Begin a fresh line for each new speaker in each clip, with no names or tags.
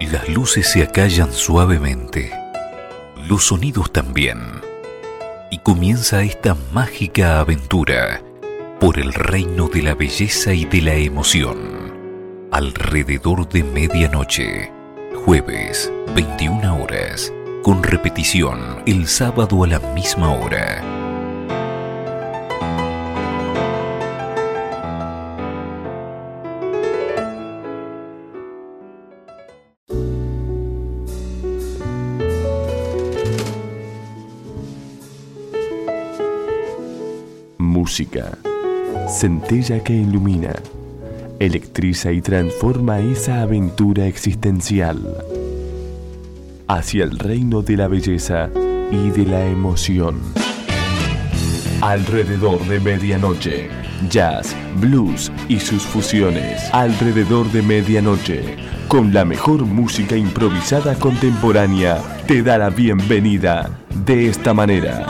Las luces se acallan suavemente, los sonidos también, y comienza esta mágica aventura por el reino de la belleza y de la emoción. Alrededor de medianoche, jueves, 21 horas, con repetición el sábado a la misma hora.
Música, centella que ilumina, electriza y transforma esa aventura existencial hacia el reino de la belleza y de la emoción. Alrededor de medianoche, jazz, blues y sus fusiones. Alrededor de medianoche, con la mejor música improvisada contemporánea, te da la bienvenida de esta manera.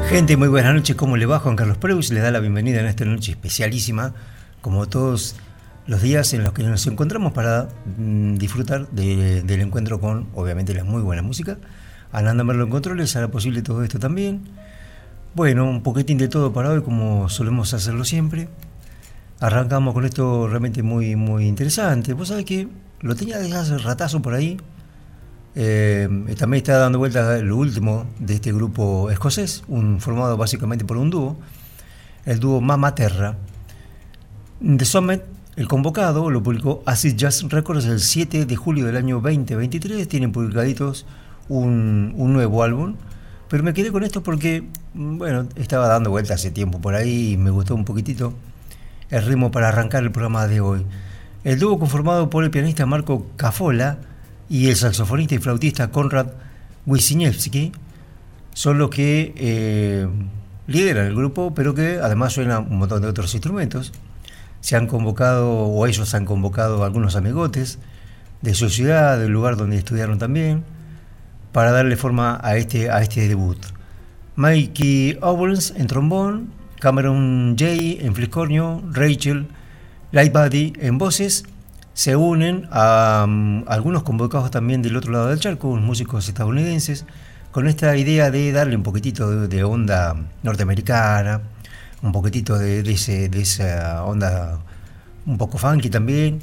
Gente, muy buenas noches, ¿cómo le va? Juan Carlos Preus les da la bienvenida en esta noche especialísima, como todos los días en los que nos encontramos para disfrutar del encuentro con, obviamente, la muy buena música. Ananda Merlo en controles, hará posible todo esto también. Bueno, un poquitín de todo para hoy, como solemos hacerlo siempre. Arrancamos con esto realmente muy, muy interesante. Vos sabés que lo tenía desde hace ratazo por ahí. También está dando vueltas lo último de este grupo escocés, formado básicamente por un dúo, el dúo Mama Terra. The Summit, el convocado, lo publicó Acid Jazz Records el 7 de julio del año 2023. Tienen publicaditos un nuevo álbum, pero me quedé con esto porque, bueno, estaba dando vueltas hace tiempo por ahí y me gustó un poquitito el ritmo para arrancar el programa de hoy. El dúo conformado por el pianista Marco Cafola y el saxofonista y flautista Konrad Wisniewski son los que lideran el grupo, pero que además suenan un montón de otros instrumentos. Se han convocado, o ellos han convocado a algunos amigotes de su ciudad, del lugar donde estudiaron también, para darle forma a este debut. Mikey Owens en trombón, Cameron Jay en fliscornio, Rachel Lightbody en voces. Se unen a algunos convocados también del otro lado del charco, unos músicos estadounidenses, con esta idea de darle un poquitito de onda norteamericana, un poquitito de esa onda un poco funky también,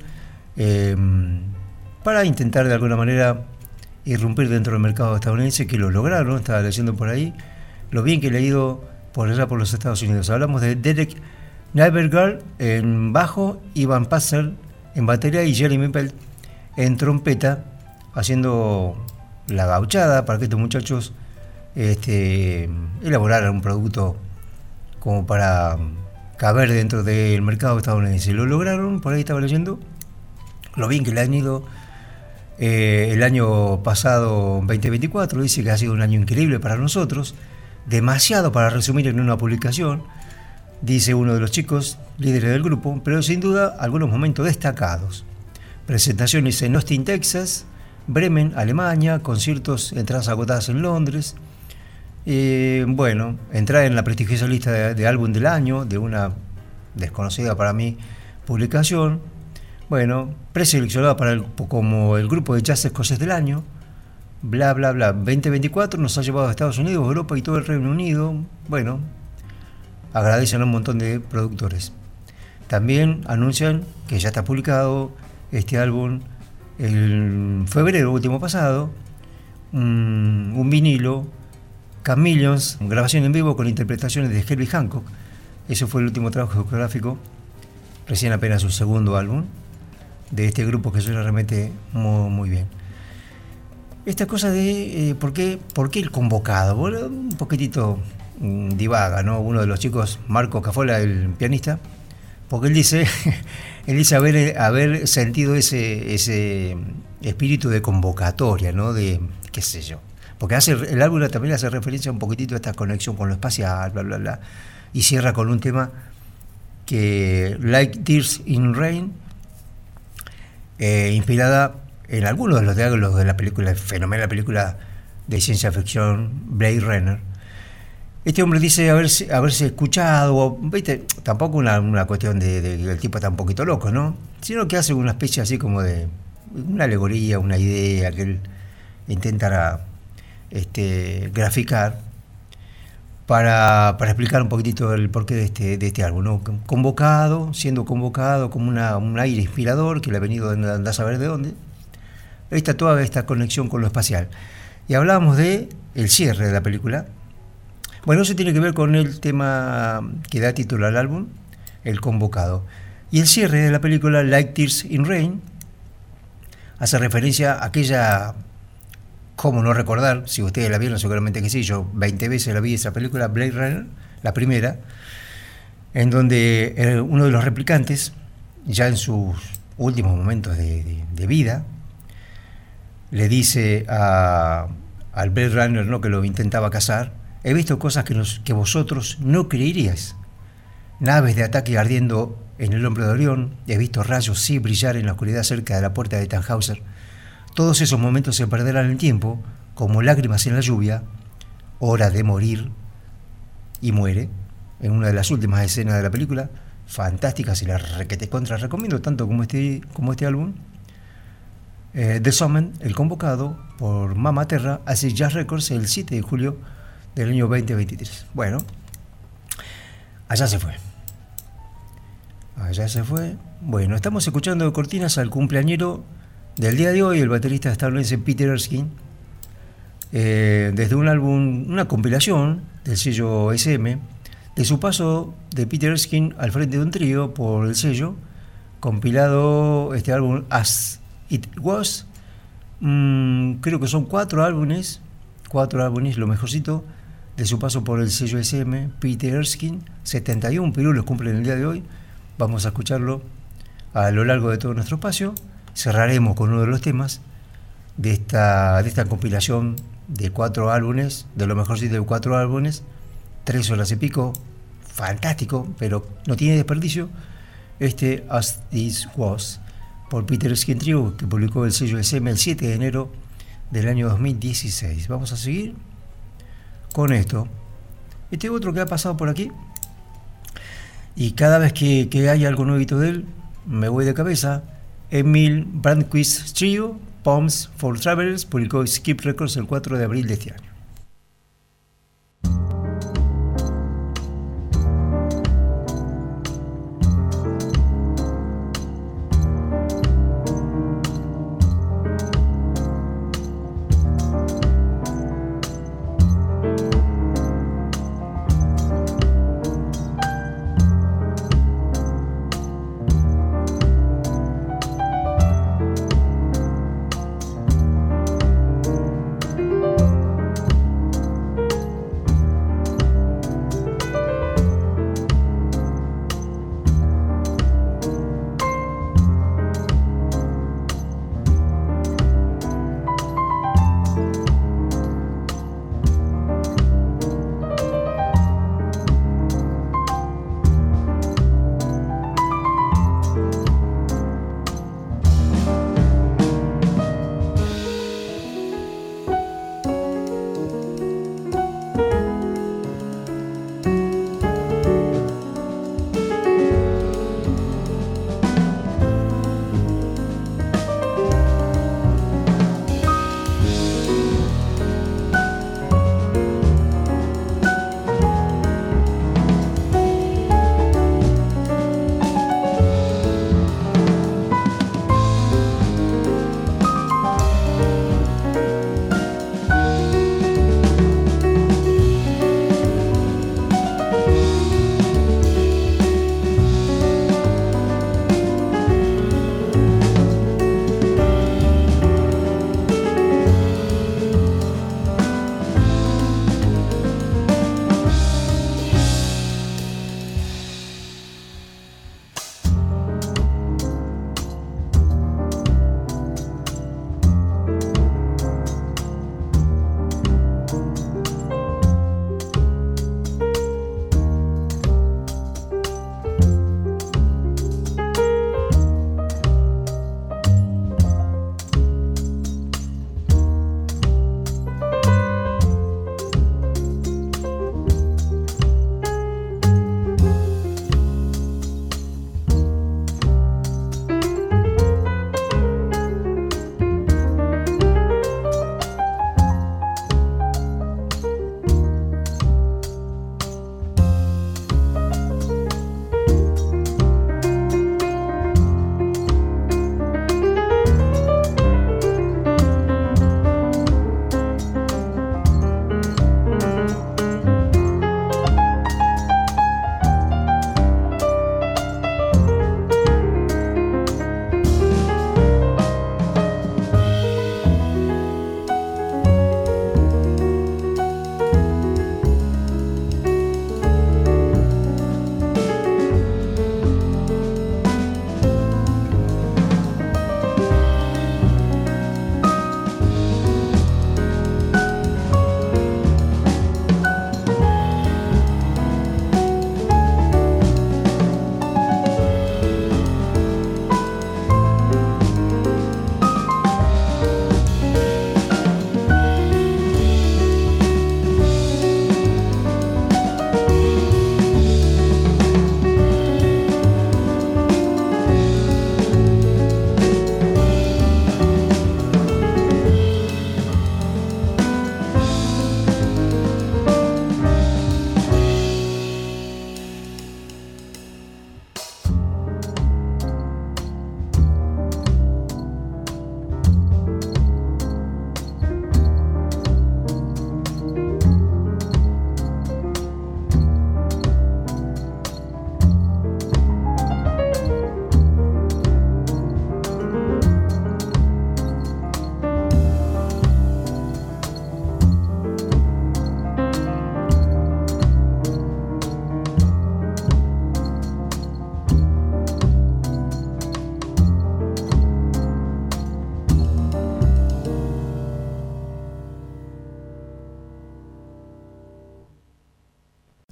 para intentar de alguna manera irrumpir dentro del mercado estadounidense, que lo lograron. Estaba leyendo por ahí lo bien que le ha ido por allá por los Estados Unidos. Hablamos de Derek Nyberger en bajo, Ivan Passer en batería y Jeremy Pelt en trompeta, haciendo la gauchada para que estos muchachos elaboraran un producto como para caber dentro del mercado estadounidense. Lo lograron, por ahí estaba leyendo lo bien que le han ido el año pasado, 2024. Dice que ha sido un año increíble para nosotros, demasiado para resumir en una publicación, dice uno de los chicos líderes del grupo, pero sin duda algunos momentos destacados. Presentaciones en Austin, Texas, Bremen, Alemania, conciertos, entradas agotadas en Londres. Bueno, entrar en la prestigiosa lista de álbum del año de una desconocida para mí publicación. Bueno, preseleccionada como el grupo de jazz escocés del año. Bla, bla, bla. 2024 nos ha llevado a Estados Unidos, Europa y todo el Reino Unido. Bueno, agradecen a un montón de productores. También anuncian que ya está publicado este álbum en febrero último pasado, un vinilo, Chameleons, grabación en vivo con interpretaciones de Herbie Hancock. Ese fue el último trabajo discográfico, recién apenas su segundo álbum de este grupo que suena realmente muy, muy bien. Esta cosa de ¿por qué el convocado? Bueno, un poquitito divaga, ¿no? Uno de los chicos, Marco Cafola, el pianista, porque él dice haber sentido ese espíritu de convocatoria, ¿no? De qué sé yo, porque el álbum también hace referencia un poquitito a esta conexión con lo espacial, bla, bla, bla, y cierra con un tema que Like Tears in Rain, inspirada en algunos de los diálogos de la película, fenomenal película de ciencia ficción Blade Runner. Este hombre dice haberse escuchado, ¿viste? Tampoco una cuestión de el tipo está un poquito loco, ¿no? Sino que hace una especie así como de una alegoría, una idea que él intenta graficar para explicar un poquitito el porqué de este álbum, ¿no? Siendo convocado como un aire inspirador que le ha venido de andar a saber de dónde. Está toda esta conexión con lo espacial. Y hablábamos de el cierre de la película. Bueno, eso tiene que ver con el tema que da título al álbum, El Convocado. Y el cierre de la película, Like Tears in Rain, hace referencia a aquella, cómo no recordar, si ustedes la vieron seguramente que sí, yo 20 veces la vi esa película, Blade Runner, la primera, en donde uno de los replicantes, ya en sus últimos momentos de vida, le dice al Blade Runner, ¿no?, que lo intentaba cazar: he visto cosas que vosotros no creeríais. Naves de ataque ardiendo en el hombro de Orión, he visto rayos sí brillar en la oscuridad cerca de la puerta de Tannhauser. Todos esos momentos se perderán en el tiempo, como lágrimas en la lluvia. Hora de morir. y muere en una de las últimas escenas de la película. Fantástica, se la requete contra recomiendo, tanto como este álbum. The Summon, el convocado por Mama Terra, hace Jazz Records el 7 de julio del año 2023. Bueno, allá se fue. Bueno, estamos escuchando cortinas al cumpleañero del día de hoy, el baterista estadounidense Peter Erskine, desde un álbum, una compilación del sello SM, de su paso de Peter Erskine al frente de un trío por el sello, compilado este álbum As It Was. Creo que son 4 álbumes, lo mejorcito de su paso por el sello SM. Peter Erskine, 71 pirulos cumplen el día de hoy. Vamos a escucharlo a lo largo de todo nuestro espacio. Cerraremos con uno de los temas de esta compilación de 4 álbumes, de lo mejorcito de 4 álbumes, 3 horas y pico, fantástico, pero no tiene desperdicio. As This Was, por Peter Erskine Trio, que publicó el sello SM el 7 de enero del año 2016. Vamos a seguir con esto. Este otro que ha pasado por aquí, y cada vez que hay algo nuevito de él, me voy de cabeza. Emil Brandquist Trio, Poems for Travelers, publicó Skip Records el 4 de abril de este año.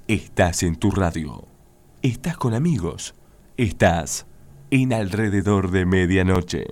Estás en tu radio. Estás con amigos. Estás en Alrededor de Medianoche.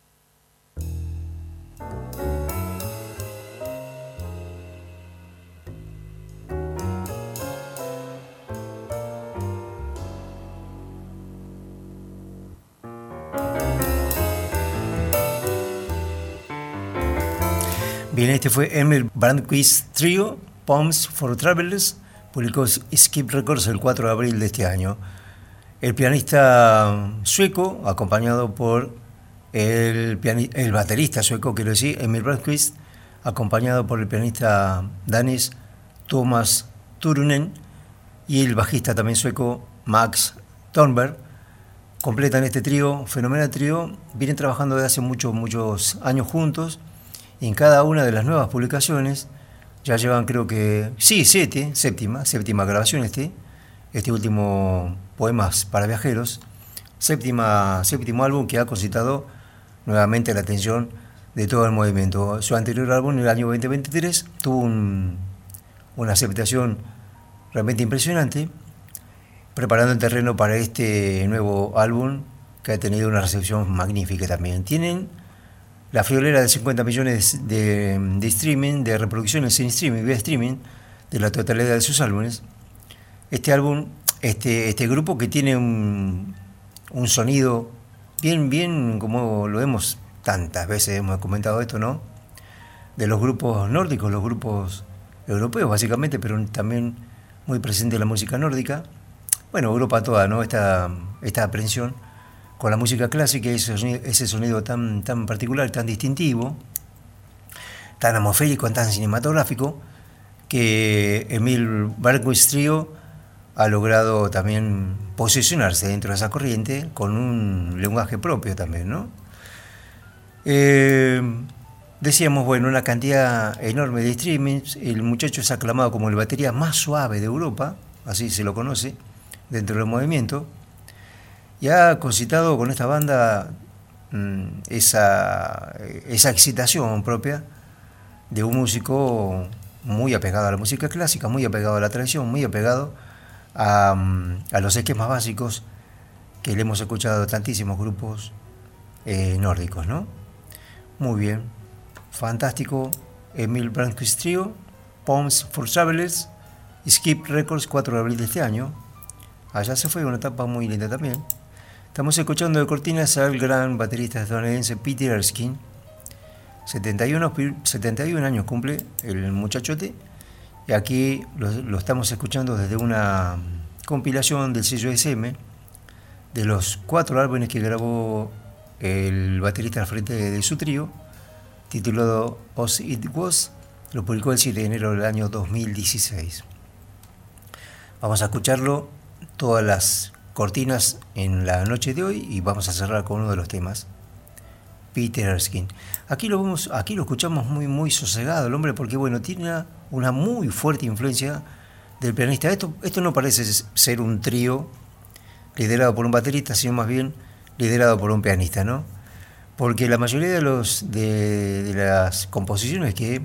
Bien, este fue Emil Brandquist Trio, Poems for Travelers, publicó Skip Records el 4 de abril de este año. El pianista sueco, acompañado por el baterista sueco, quiero decir, Emil Brandquist, acompañado por el pianista danés Thomas Turunen y el bajista también sueco Max Thornberg, completan este trío, fenomenal trío. Vienen trabajando desde hace muchos años juntos. En cada una de las nuevas publicaciones ya llevan, creo que, séptima grabación este último Poemas para Viajeros, séptimo álbum que ha concitado nuevamente la atención de todo el movimiento. Su anterior álbum, en el año 2023, tuvo una aceptación realmente impresionante, preparando el terreno para este nuevo álbum que ha tenido una recepción magnífica también. Tienen la friolera de 50 millones de streaming, de reproducciones en streaming, vía streaming, de la totalidad de sus álbumes. Este álbum, este grupo que tiene un sonido bien, como lo hemos tantas veces hemos comentado esto, ¿no? De los grupos nórdicos, los grupos europeos básicamente, pero también muy presente en la música nórdica. Bueno, Europa toda, ¿no? Esta aprensión con la música clásica, ese sonido tan particular, tan distintivo, tan atmosférico, tan cinematográfico, que Emil Brandquist Trio ha logrado también posicionarse dentro de esa corriente con un lenguaje propio también, ¿no? Decíamos, bueno, una cantidad enorme de streamings. El muchacho es aclamado como el batería más suave de Europa, así se lo conoce dentro del movimiento. Y ha concitado con esta banda esa excitación propia de un músico muy apegado a la música clásica, muy apegado a la tradición, muy apegado a los esquemas básicos que le hemos escuchado a tantísimos grupos nórdicos, ¿no? Muy bien, fantástico. Emil Brandquist Trio, Poems for Travelers, Skip Records, 4 de abril de este año. Allá se fue, una etapa muy linda también. Estamos escuchando de cortinas al gran baterista estadounidense Peter Erskine. 71 años cumple el muchachote. Y aquí lo estamos escuchando desde una compilación del sello SM, de los 4 álbumes que grabó el baterista al frente de su trío, titulado As It Was. Lo publicó el 7 de enero del año 2016. Vamos a escucharlo, todas las cortinas en la noche de hoy, y vamos a cerrar con uno de los temas, Peter Erskine. Aquí lo escuchamos muy sosegado el hombre, porque bueno, tiene una muy fuerte influencia del pianista. Esto no parece ser un trío liderado por un baterista, sino más bien liderado por un pianista, ¿no? Porque la mayoría de las composiciones que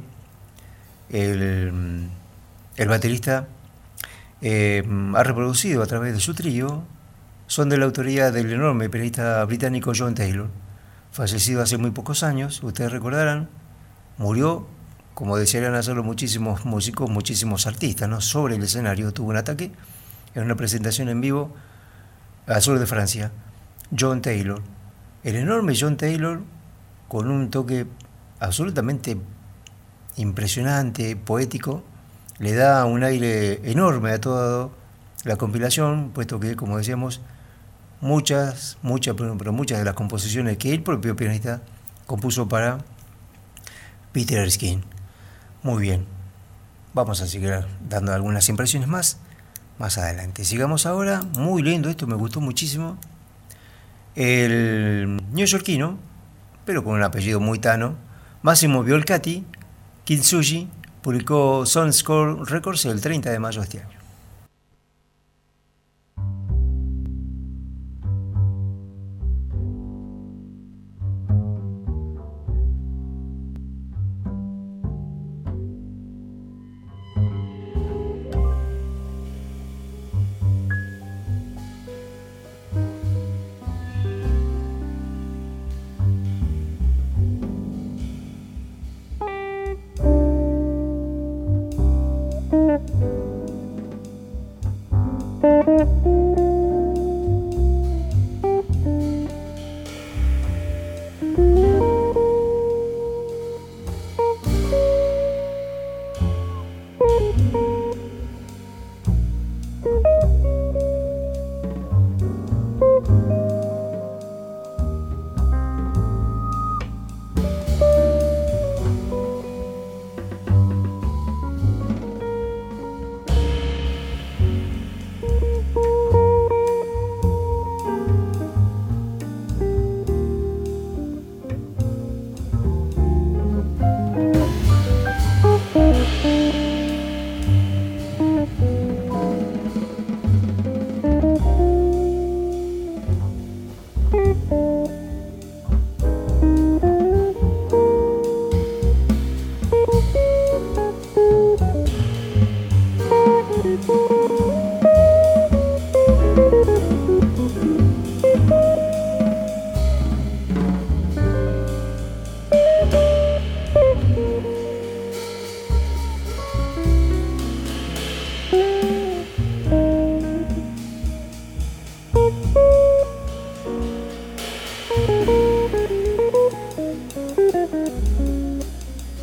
el baterista ha reproducido a través de su trío son de la autoría del enorme pianista británico John Taylor, fallecido hace muy pocos años. Ustedes recordarán, murió, como desearían hacerlo muchísimos músicos, muchísimos artistas, ¿no? Sobre el escenario tuvo un ataque en una presentación en vivo al sur de Francia. John Taylor, el enorme John Taylor, con un toque absolutamente impresionante, poético, le da un aire enorme a toda la compilación, puesto que, como decíamos, muchas de las composiciones que el propio pianista compuso para Peter Erskine. Muy bien, vamos a seguir dando algunas impresiones más adelante. Sigamos ahora, muy lindo esto, me gustó muchísimo. El neoyorquino, pero con un apellido muy tano, Massimo Violcati Kintsugi, publicó Soundscore Records el 30 de mayo de este año.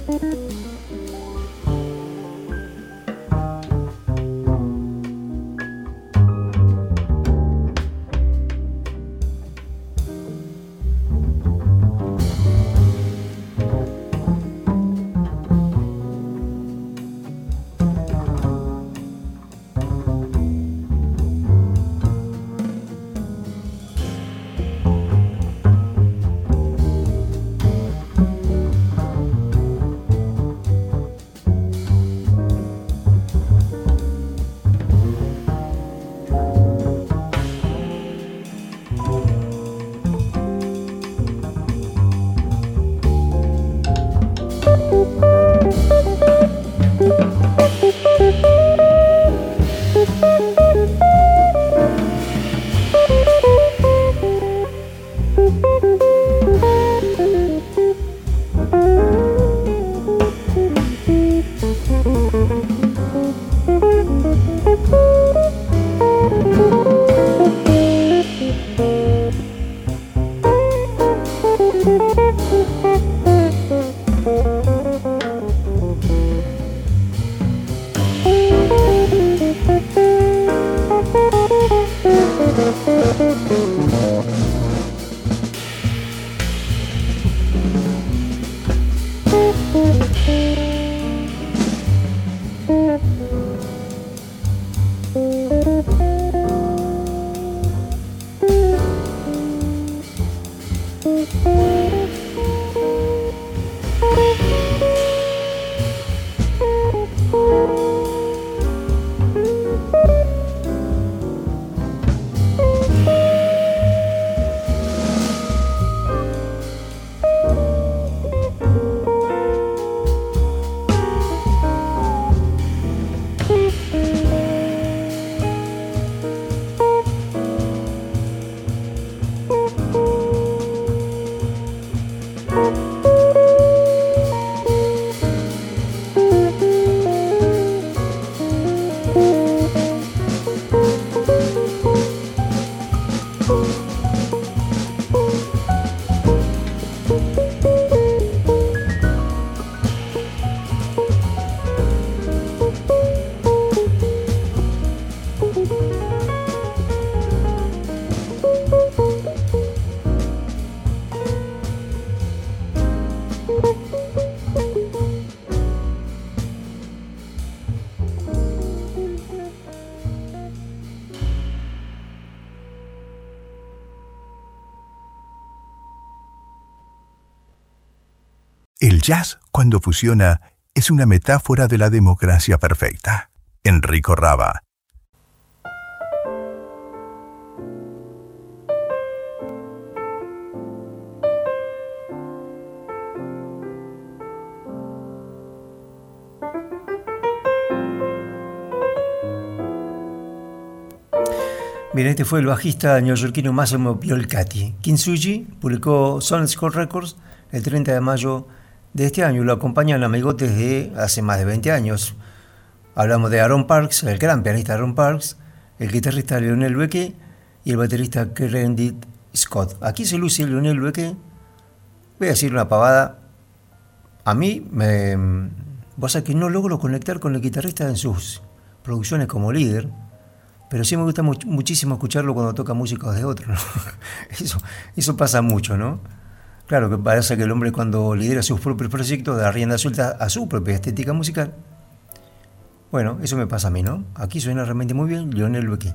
El jazz, cuando fusiona, es una metáfora de la democracia perfecta. Enrico Rava.
Bien, este fue el bajista neoyorquino Massimo Piolcati. Kintsugi publicó Sound Score Records el 30 de mayo de este año. Lo acompañan amigotes de hace más de 20 años. Hablamos de Aaron Parks, el gran pianista Aaron Parks, el guitarrista Lionel Becque y el baterista Kerendit Scott. Aquí se luce Lionel Becque. Voy a decir una pavada. A mí, vos sabés que no logro conectar con el guitarrista en sus producciones como líder, pero sí me gusta muchísimo escucharlo cuando toca músicos de otros, ¿no? Eso pasa mucho, ¿no? Claro que parece que el hombre, cuando lidera sus propios proyectos, da rienda suelta a su propia estética musical. Bueno, eso me pasa a mí, ¿no? Aquí suena realmente muy bien Lionel Becque.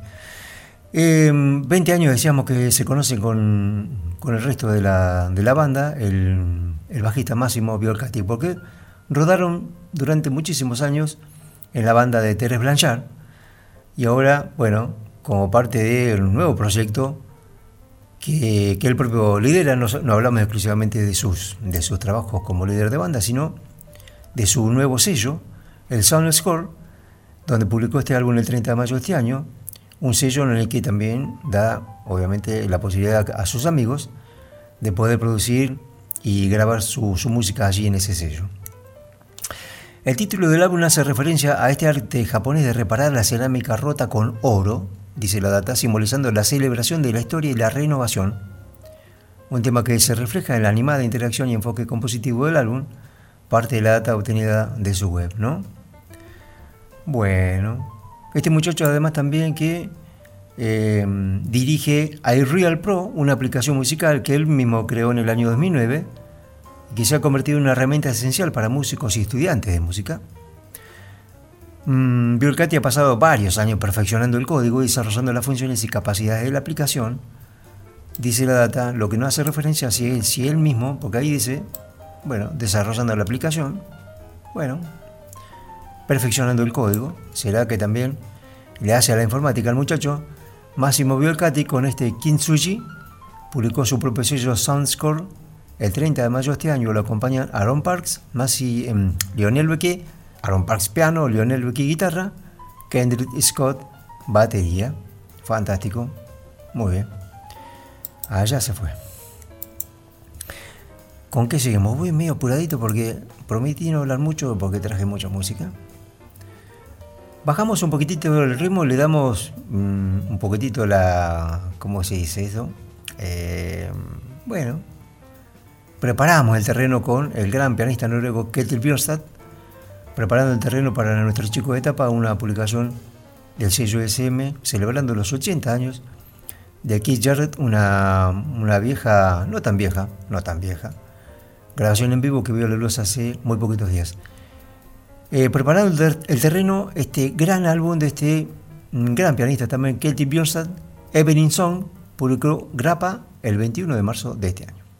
20 años decíamos que se conocen con el resto de la banda, el bajista Massimo Piolcati, porque rodaron durante muchísimos años en la banda de Terence Blanchard, y ahora, bueno, como parte de un nuevo proyecto que él propio lidera, no hablamos exclusivamente de sus trabajos como líder de banda, sino de su nuevo sello, el Sound Score, donde publicó este álbum el 30 de mayo de este año, un sello en el que también da, obviamente, la posibilidad a sus amigos de poder producir y grabar su música allí en ese sello. El título del álbum hace referencia a este arte japonés de reparar la cerámica rota con oro, dice la data, simbolizando la celebración de la historia y la renovación. Un tema que se refleja en la animada interacción y enfoque compositivo del álbum, parte de la data obtenida de su web, ¿no? Bueno, este muchacho además también que dirige iReal Pro, una aplicación musical que él mismo creó en el año 2009 y que se ha convertido en una herramienta esencial para músicos y estudiantes de música. Björn Kathi ha pasado varios años perfeccionando el código y desarrollando las funciones y capacidades de la aplicación. Dice la data, lo que no hace referencia a si él mismo, porque ahí dice, bueno, desarrollando la aplicación, bueno, perfeccionando el código. ¿Será que también le hace a la informática al muchacho? Massimo Björn Kathi con este Kintsugi publicó su propio sello Soundscore el 30 de mayo de este año. Lo acompañan Aaron Parks, Lionel Becquet, Aaron Parks piano, Lionel Becquet guitarra, Kendrick Scott batería. Fantástico, muy bien. Allá se fue. ¿Con qué seguimos? Voy medio apuradito porque prometí no hablar mucho porque traje mucha música. Bajamos un poquitito el ritmo, le damos un poquitito ¿cómo se dice eso? Bueno, preparamos el terreno con el gran pianista noruego Ketil Bjørnstad, preparando el terreno para nuestro chico de etapa, una publicación del sello SM, celebrando los 80 años de Keith Jarrett, una vieja, no tan vieja, grabación en vivo que vio la luz hace muy poquitos días. Preparando el terreno, este gran álbum de este gran pianista también, Ketil Bjørnstad, Evening Song, publicó Grappa el 21 de marzo de este año.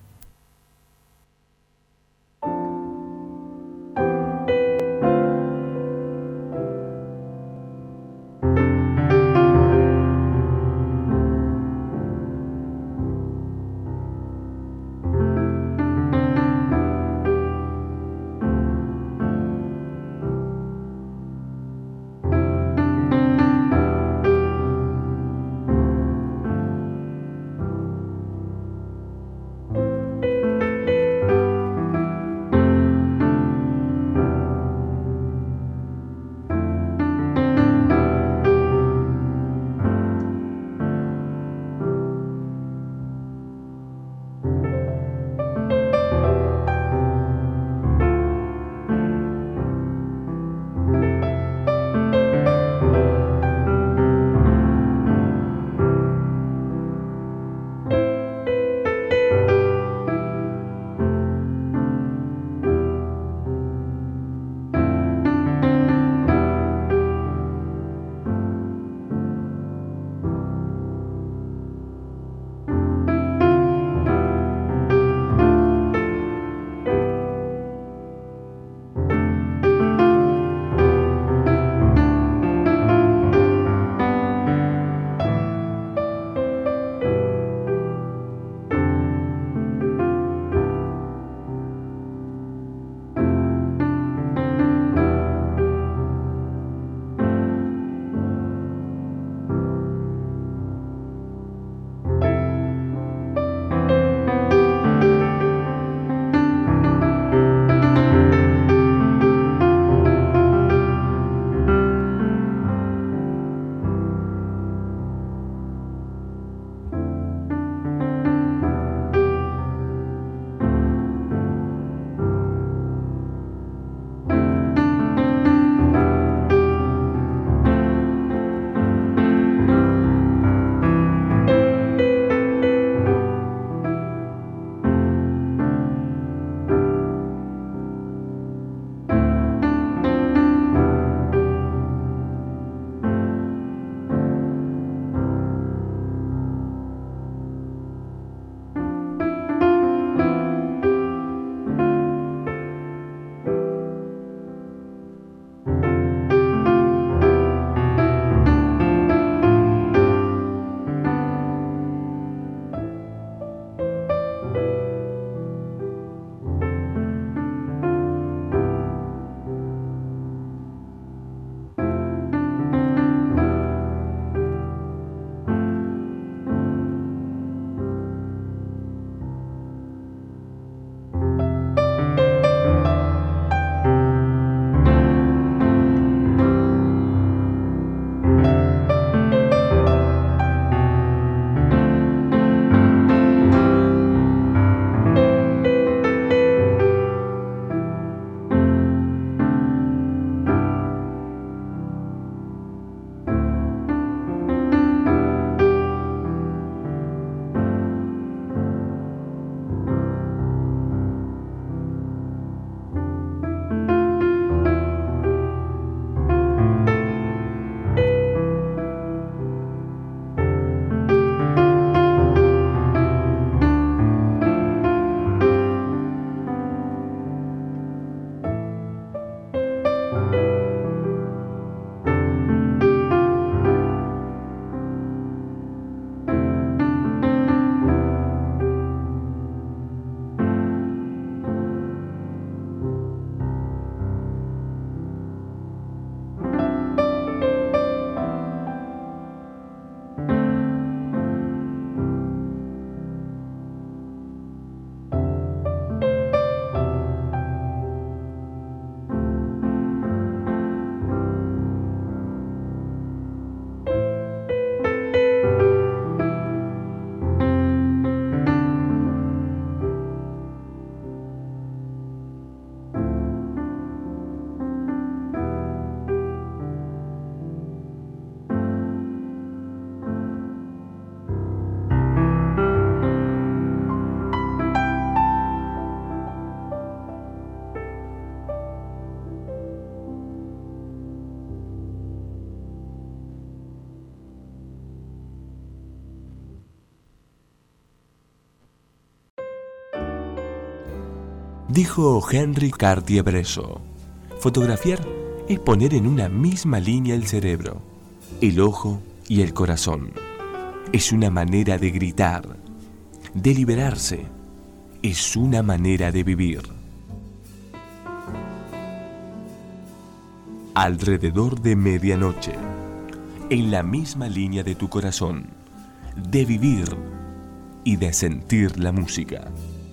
Dijo Henry Cartier-Bresson, fotografiar es poner en una misma línea el cerebro, el ojo y el corazón. Es una manera de gritar, de liberarse. Es una manera de vivir. Alrededor de medianoche, en la misma línea de tu corazón, de vivir y de sentir la música.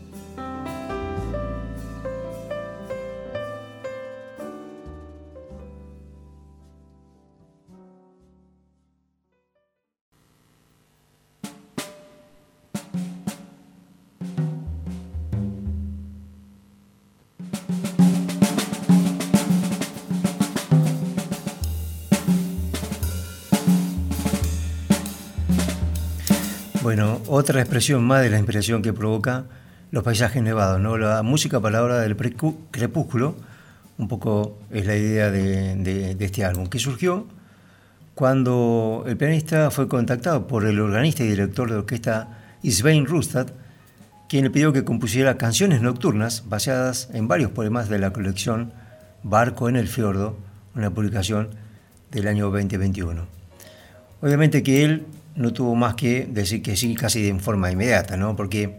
Bueno, otra expresión más de la inspiración que provoca los paisajes nevados, ¿no? La música para la hora del crepúsculo, un poco es la idea de este álbum, que surgió cuando el pianista fue contactado por el organista y director de orquesta Svein Rustad, quien le pidió que compusiera canciones nocturnas basadas en varios poemas de la colección Barco en el Fiordo, una publicación del año 2021. Obviamente que él no tuvo más que decir que sí casi de forma inmediata, ¿no? Porque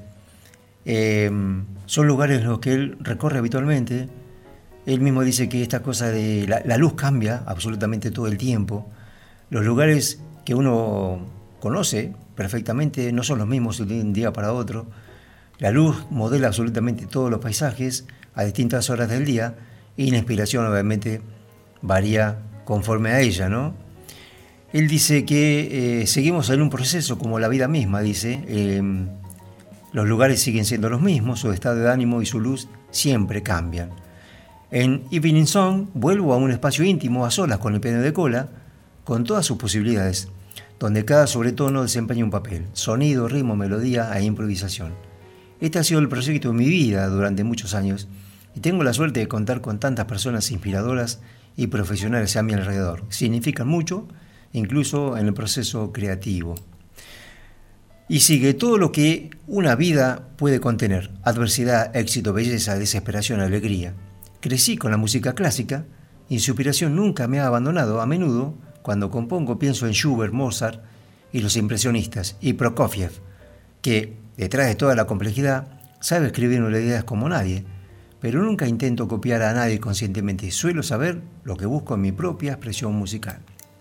son lugares en los que él recorre habitualmente. Él mismo dice que esta cosa de la luz cambia absolutamente todo el tiempo. Los lugares que uno conoce perfectamente no son los mismos de un día para otro. La luz modela absolutamente todos los paisajes a distintas horas del día y la inspiración obviamente varía conforme a ella, ¿no? Él dice que seguimos en un proceso como la vida misma, dice. Los lugares siguen siendo los mismos, su estado de ánimo y su luz siempre cambian. En Evening Song vuelvo a un espacio íntimo a solas con el piano de cola, con todas sus posibilidades, donde cada sobretono desempeña un papel, sonido, ritmo, melodía e improvisación. Este ha sido el proyecto de mi vida durante muchos años y tengo la suerte de contar con tantas personas inspiradoras y profesionales a mi alrededor. Significan mucho, incluso en el proceso creativo. Y sigue todo lo que una vida puede contener: adversidad, éxito, belleza, desesperación, alegría. Crecí con la música clásica y su inspiración nunca me ha abandonado. A menudo, cuando compongo, pienso en Schubert, Mozart y los impresionistas, y Prokofiev, que, detrás de toda la complejidad, sabe escribir melodías como nadie, pero nunca intento copiar a nadie conscientemente. Suelo saber lo que busco en mi propia expresión musical.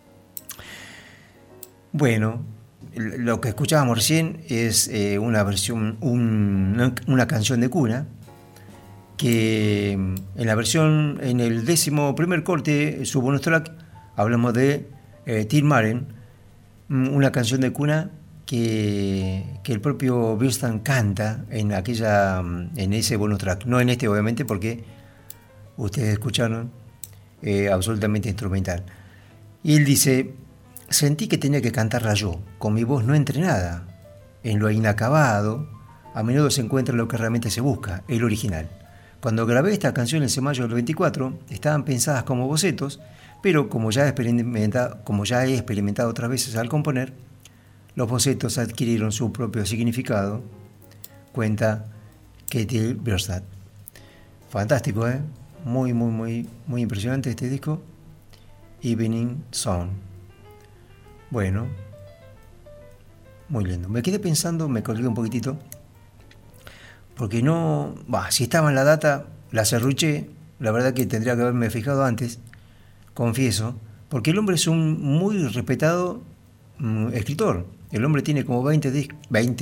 Bueno, lo que escuchábamos recién es una versión, una canción de cuna, que en la versión, en el 11º corte, su bonus track, hablamos de Tim Maren, una canción de cuna que el propio Björnstad canta en ese bonus track, no en este obviamente porque ustedes escucharon absolutamente instrumental. Y él dice: sentí que tenía que cantarla yo, con mi voz no entrenada. En lo inacabado, a menudo se encuentra lo que realmente se busca, el original. Cuando grabé esta canción en mayo del 24, estaban pensadas como bocetos, pero como ya he experimentado otras veces al componer, los bocetos adquirieron su propio significado, cuenta Kjetil Björnstad. Fantástico, ¿eh? Muy, muy, muy, muy impresionante este disco. Evening Song. Bueno, muy lindo. Me quedé pensando, me colgué un poquitito, porque si estaba en la data, la serruché. La verdad que tendría que haberme fijado antes, confieso, porque el hombre es un muy respetado escritor. El hombre tiene como 20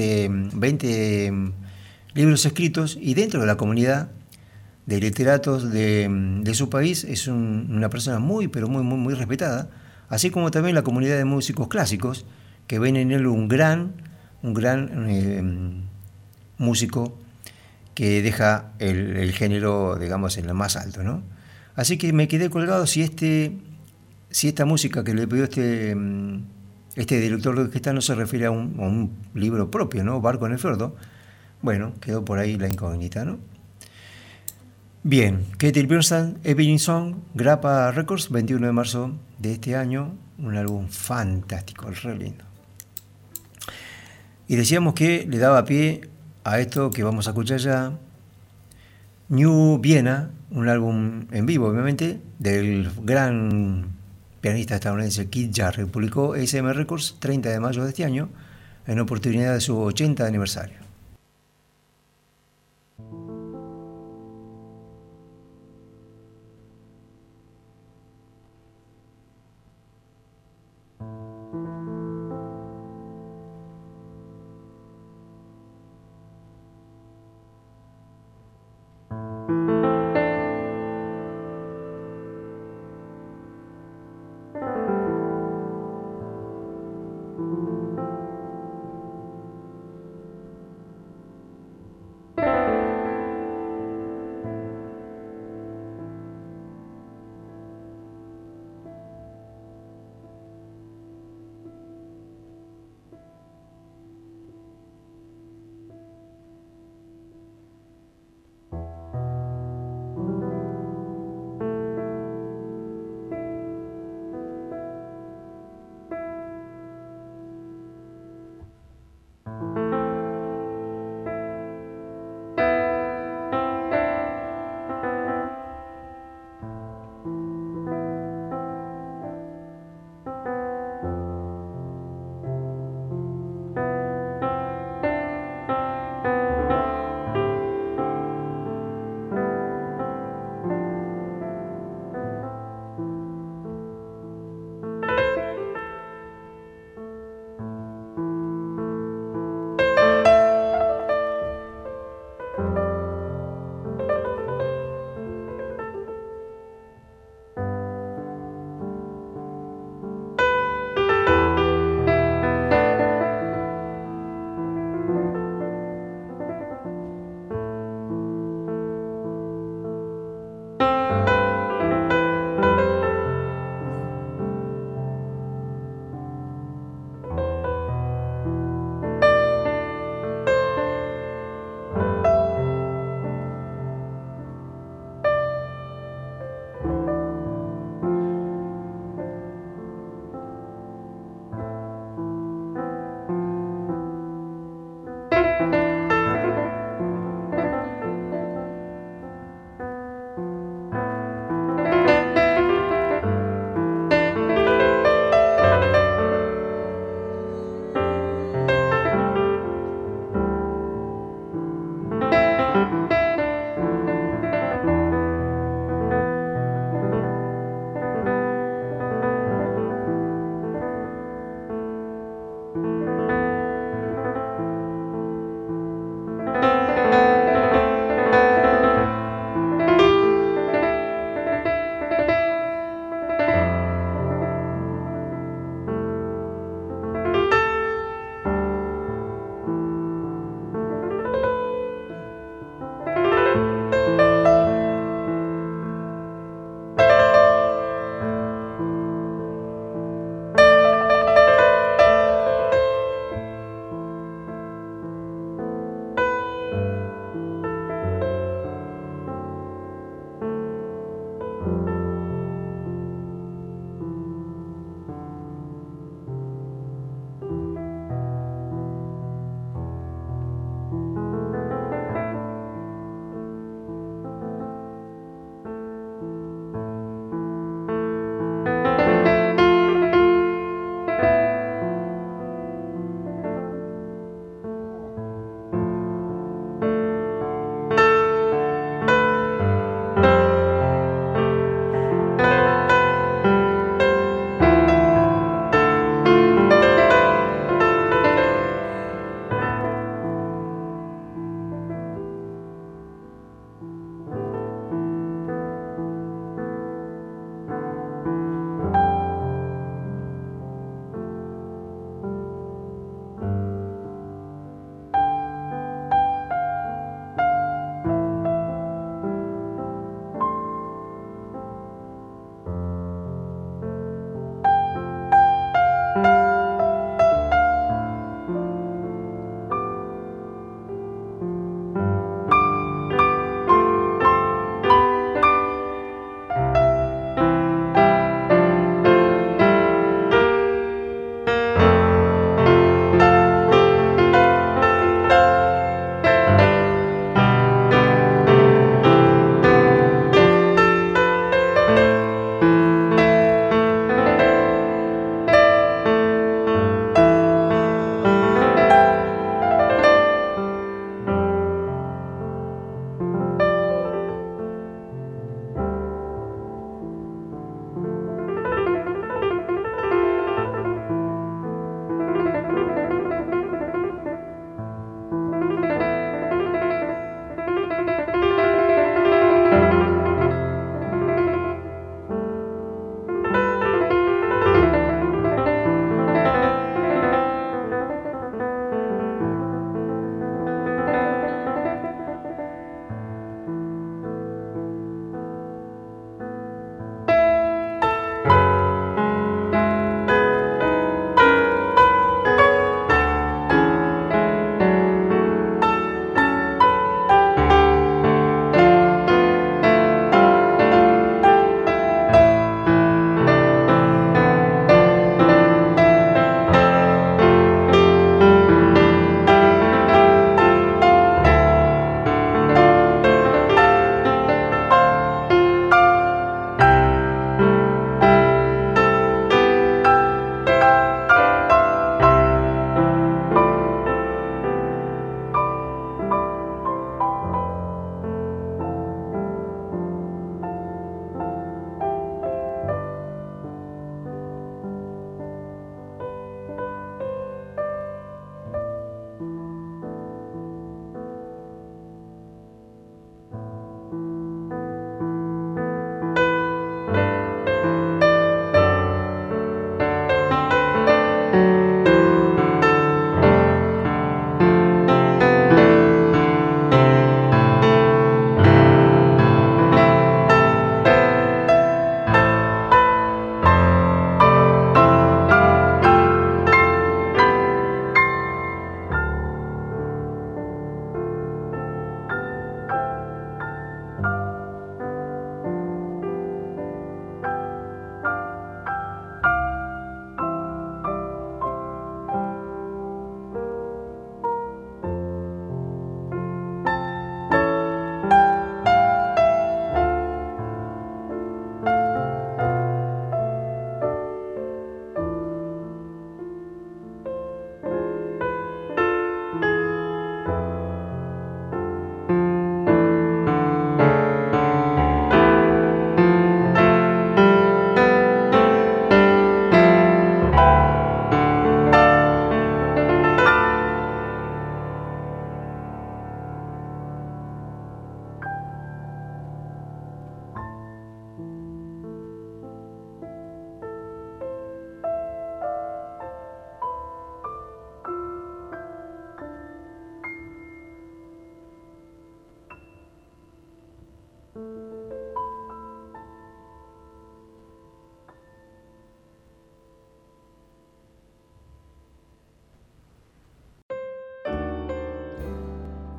libros escritos, y dentro de la comunidad de literatos de su país es una persona muy, pero muy, muy, muy respetada. Así como también la comunidad de músicos clásicos, que ven en él un gran músico que deja el género, digamos, en lo más alto, ¿no? Así que me quedé colgado si esta música que le pidió este director de orquesta no se refiere a un libro propio, ¿no? Barco en el Fiordo. Bueno, quedó por ahí la incógnita, ¿no? Bien, Kjetil Björnstad, Evening Song, Grappa Records, 21 de marzo de este año, un álbum fantástico, re lindo. Y decíamos que le daba pie a esto que vamos a escuchar ya, New Viena, un álbum en vivo, obviamente, del gran pianista estadounidense Keith Jarrett. Publicó SM Records 30 de mayo de este año, en oportunidad de su 80 aniversario.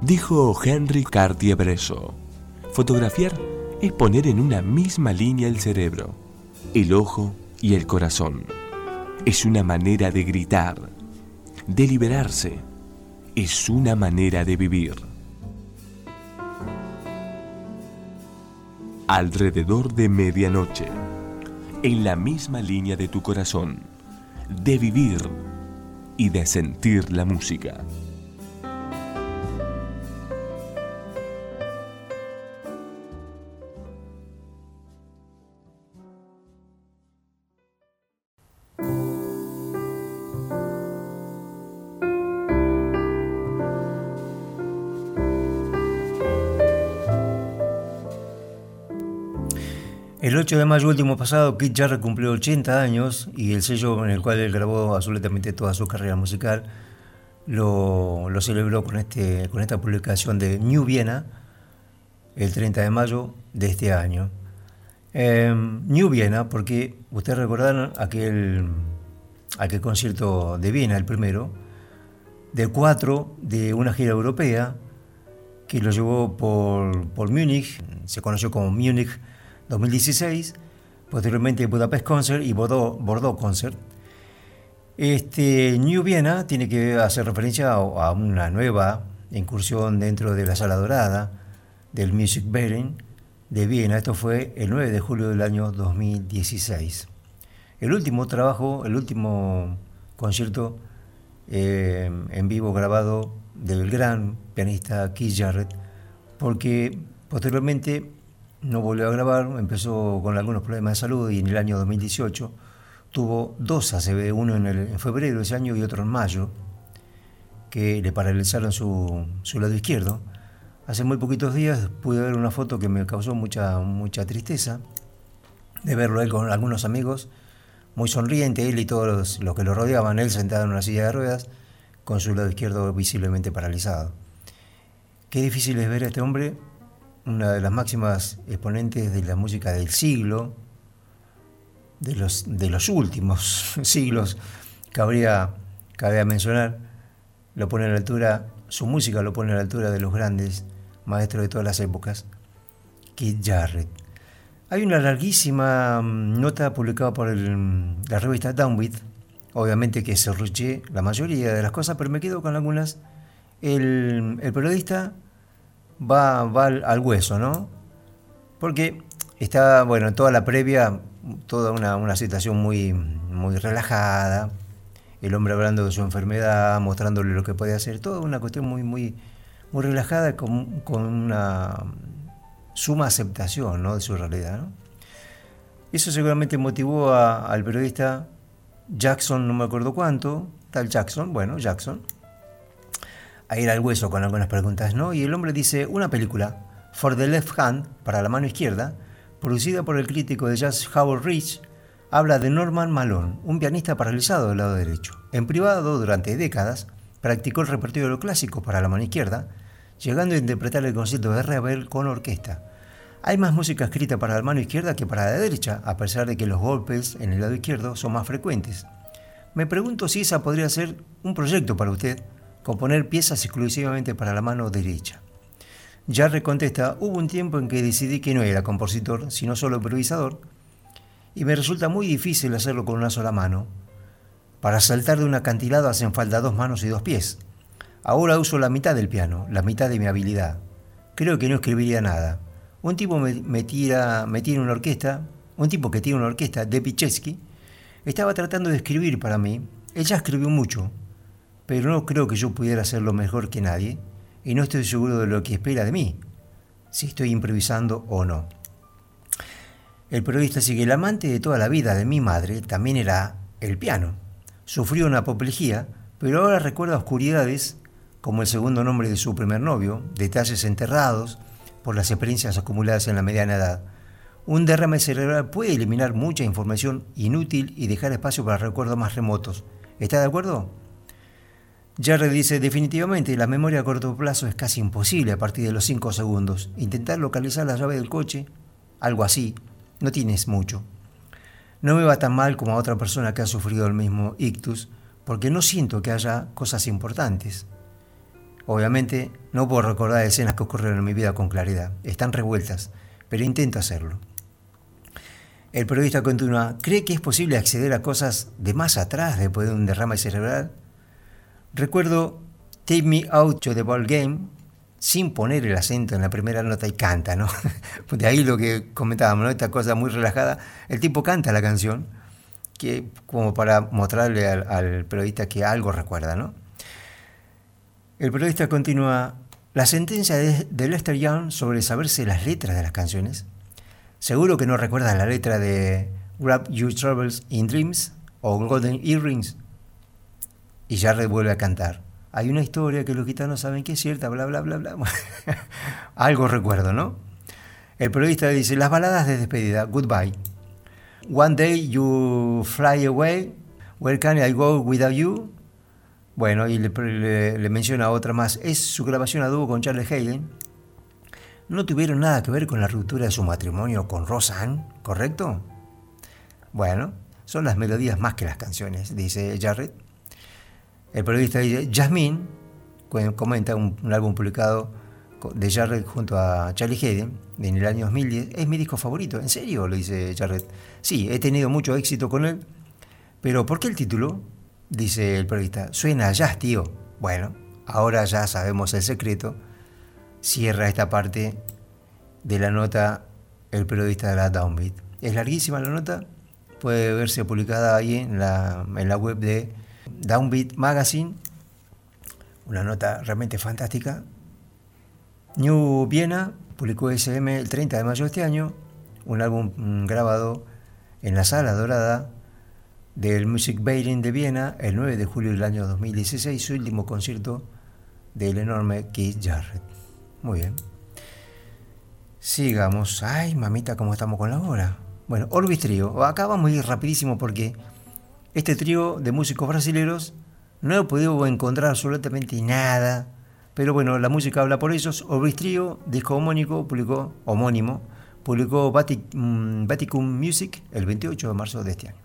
Dijo Henry Cartier-Bresson: fotografiar es poner en una misma línea el cerebro, el ojo y el corazón. Es una manera de gritar, de liberarse. Es una manera de vivir. Alrededor de medianoche, en la misma línea de tu corazón, de vivir y de sentir la música.
El 8 de mayo último pasado, Keith Jarrett cumplió 80 años y el sello en el cual él grabó absolutamente toda su carrera musical lo celebró con esta publicación de New Vienna el 30 de mayo de este año. New Vienna, porque ustedes recordarán aquel concierto de Viena, el primero, de 4 de una gira europea que lo llevó por Múnich, se conoció como Múnich 2016, posteriormente Budapest Concert y Bordeaux Concert. New Vienna tiene que hacer referencia a una nueva incursión dentro de la Sala Dorada del Musikverein de Viena. Esto fue el 9 de julio del año 2016. El último concierto en vivo grabado del gran pianista Keith Jarrett, porque posteriormente no volvió a grabar, empezó con algunos problemas de salud y en el año 2018 tuvo 2 ACV, uno en febrero de ese año y otro en mayo, que le paralizaron su lado izquierdo. Hace muy poquitos días pude ver una foto que me causó mucha tristeza de verlo él con algunos amigos, muy sonriente, él y todos los que lo rodeaban, él sentado en una silla de ruedas con su lado izquierdo visiblemente paralizado. Qué difícil es ver a este hombre, una de las máximas exponentes de la música del siglo, de los últimos siglos, cabría mencionar, lo pone a la altura, su música lo pone a la altura de los grandes maestros de todas las épocas, Keith Jarrett. Hay una larguísima nota publicada por la revista Downbeat, obviamente que se ruché la mayoría de las cosas, pero me quedo con algunas. El periodista va al hueso, ¿no? Porque está, bueno, toda la previa, toda una situación muy relajada, el hombre hablando de su enfermedad, mostrándole lo que puede hacer, toda una cuestión muy relajada, con una suma aceptación, ¿no?, de su realidad, ¿no? Eso seguramente motivó al periodista Jackson, no me acuerdo cuánto, tal Jackson, a ir al hueso con algunas preguntas, ¿no? Y el hombre dice: una película, For the Left Hand, para la mano izquierda, producida por el crítico de jazz Howard Rich, habla de Norman Malone, un pianista paralizado del lado derecho. En privado, durante décadas, practicó el repertorio de lo clásico para la mano izquierda, llegando a interpretar el concierto de Ravel con orquesta. Hay más música escrita para la mano izquierda que para la derecha, a pesar de que los golpes en el lado izquierdo son más frecuentes. Me pregunto si esa podría ser un proyecto para usted, componer piezas exclusivamente para la mano derecha. Jarrett contesta: hubo un tiempo en que decidí que no era compositor, sino solo improvisador, y me resulta muy difícil hacerlo con una sola mano. Para saltar de un acantilado hacen falta 2 manos y 2 pies. Ahora uso la mitad del piano, la mitad de mi habilidad. Creo que no escribiría nada. Un tipo me tiene una orquesta, un tipo que tiene una orquesta, Depichetsky, estaba tratando de escribir para mí. Él ya escribió mucho, pero no creo que yo pudiera hacerlo mejor que nadie, y no estoy seguro de lo que espera de mí, si estoy improvisando o no. El periodista sigue: el amante de toda la vida de mi madre también era el piano. Sufrió una apoplejía, pero ahora recuerda oscuridades como el segundo nombre de su primer novio, detalles enterrados por las experiencias acumuladas en la mediana edad. Un derrame cerebral puede eliminar mucha información inútil y dejar espacio para recuerdos más remotos. ¿Está de acuerdo? Jarrett dice: definitivamente, la memoria a corto plazo es casi imposible a partir de los 5 segundos. Intentar localizar la llave del coche, algo así, no tienes mucho. No me va tan mal como a otra persona que ha sufrido el mismo ictus, porque no siento que haya cosas importantes. Obviamente no puedo recordar escenas que ocurrieron en mi vida con claridad, están revueltas, pero intento hacerlo. El periodista continúa, ¿cree que es posible acceder a cosas de más atrás después de un derrame cerebral? Recuerdo Take Me Out to the Ball Game, sin poner el acento en la primera nota y canta, ¿no? De ahí lo que comentábamos, ¿no? Esta cosa muy relajada. El tipo canta la canción, que como para mostrarle al periodista que algo recuerda, ¿no? El periodista continúa, la sentencia de Lester Young sobre saberse las letras de las canciones. Seguro que no recuerdas la letra de Grab Your Troubles in Dreams o Golden Earrings. Y Jarrett vuelve a cantar. Hay una historia que los gitanos saben que es cierta, bla, bla, bla, bla. Algo recuerdo, ¿no? El periodista dice, las baladas de despedida, Goodbye. One Day You Fly Away, Where Can I Go Without You? Bueno, y le menciona otra más. Es su grabación a dúo con Charlie Haden. No tuvieron nada que ver con la ruptura de su matrimonio con Roseanne, ¿correcto? Bueno, son las melodías más que las canciones, dice Jarrett. El periodista dice, Jasmine, comenta un álbum publicado de Jarrett junto a Charlie Haden en el año 2010, es mi disco favorito. ¿En serio? Le dice Jarrett. Sí, he tenido mucho éxito con él, pero ¿por qué el título? Dice el periodista, suena a jazz, tío. Bueno, ahora ya sabemos el secreto. Cierra esta parte de la nota el periodista de la Downbeat. Es larguísima la nota, puede verse publicada ahí en la web de Downbeat Magazine. Una nota realmente fantástica. New Vienna publicó SM el 30 de mayo de este año, un álbum grabado en la Sala Dorada del Musikverein de Viena el 9 de julio del año 2016, su último concierto del enorme Keith Jarrett. Muy bien. Sigamos. Ay, mamita, ¿cómo estamos con la hora? Bueno, Orbis Trio. Acá vamos a ir rapidísimo porque este trío de músicos brasileños no he podido encontrar absolutamente nada, pero bueno, la música habla por ellos. Orbis Trio, disco homónimo, publicó Vaticum Music el 28 de marzo de este año.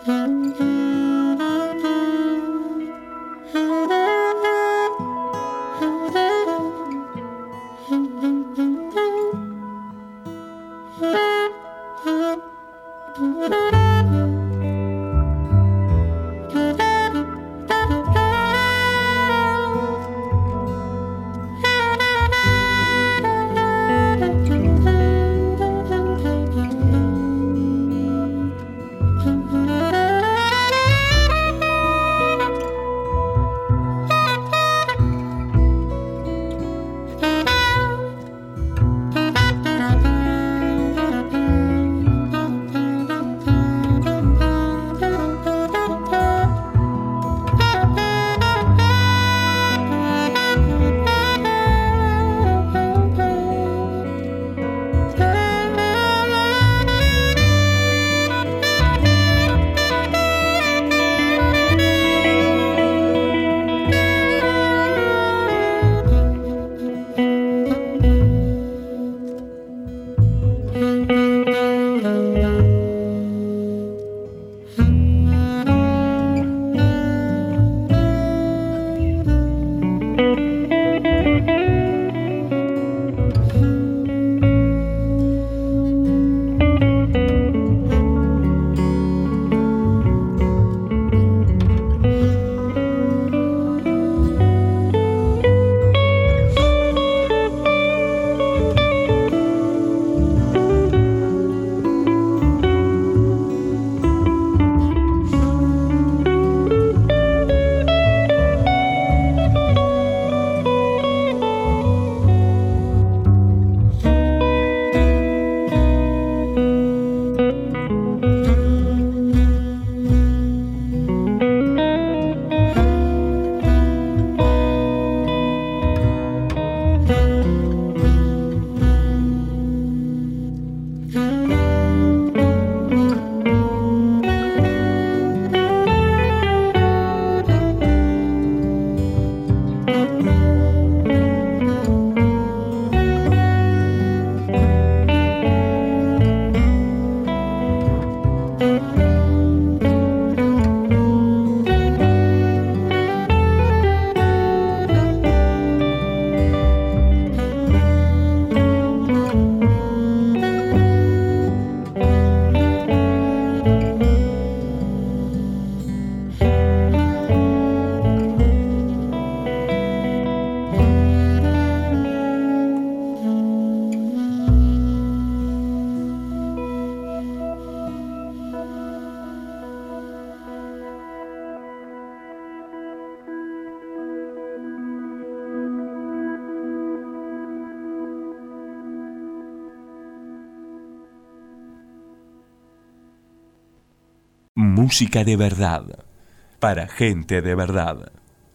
Música de verdad, para gente de verdad,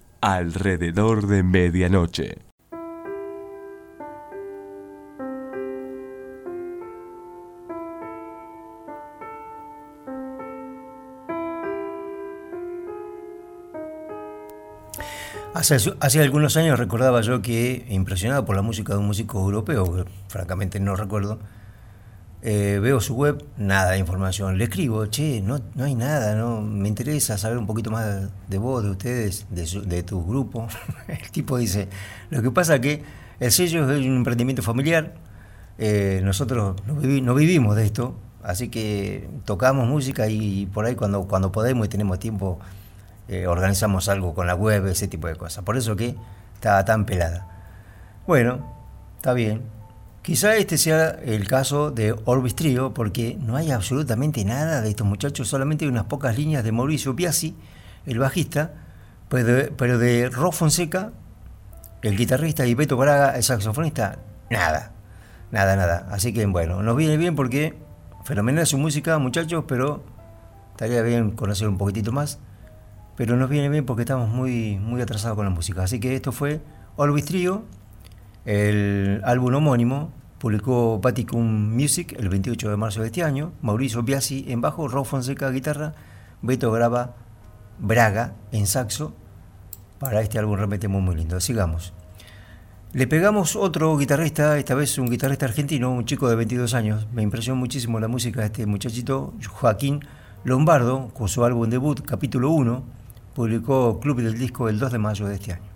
alrededor de medianoche.
Hace algunos años recordaba yo que, impresionado por la música de un músico europeo, que francamente no recuerdo, veo su web, nada de información. Le escribo, che, no hay nada, no me interesa saber un poquito más de vos, de ustedes, de tu grupo. El tipo dice, lo que pasa es que el sello es un emprendimiento familiar, nosotros no vivimos de esto, así que tocamos música y por ahí cuando podemos y tenemos tiempo, organizamos algo con la web, ese tipo de cosas. Por eso que estaba tan pelada. Bueno, está bien. Quizá este sea el caso de Orbis Trio, porque no hay absolutamente nada de estos muchachos, solamente hay unas pocas líneas de Mauricio Biasi, el bajista, pero de Rob Fonseca, el guitarrista, y Beto Braga, el saxofonista, nada. Así que bueno, nos viene bien porque fenomenal su música, muchachos, pero estaría bien conocer un poquitito más. Pero nos viene bien porque estamos muy atrasados con la música. Así que esto fue Orbis Trio, el álbum homónimo, publicó Vaticum Music el 28 de marzo de este año. Mauricio Biasi en bajo, Rob Fonseca guitarra, Beto Braga en saxo, para este álbum realmente muy lindo. Sigamos. Le pegamos otro guitarrista, esta vez un guitarrista argentino, un chico de 22 años. Me impresionó muchísimo la música de este muchachito, Joaquín Lombardo, con su álbum debut, Capítulo 1, publicó Club del Disco el 2 de mayo de este año.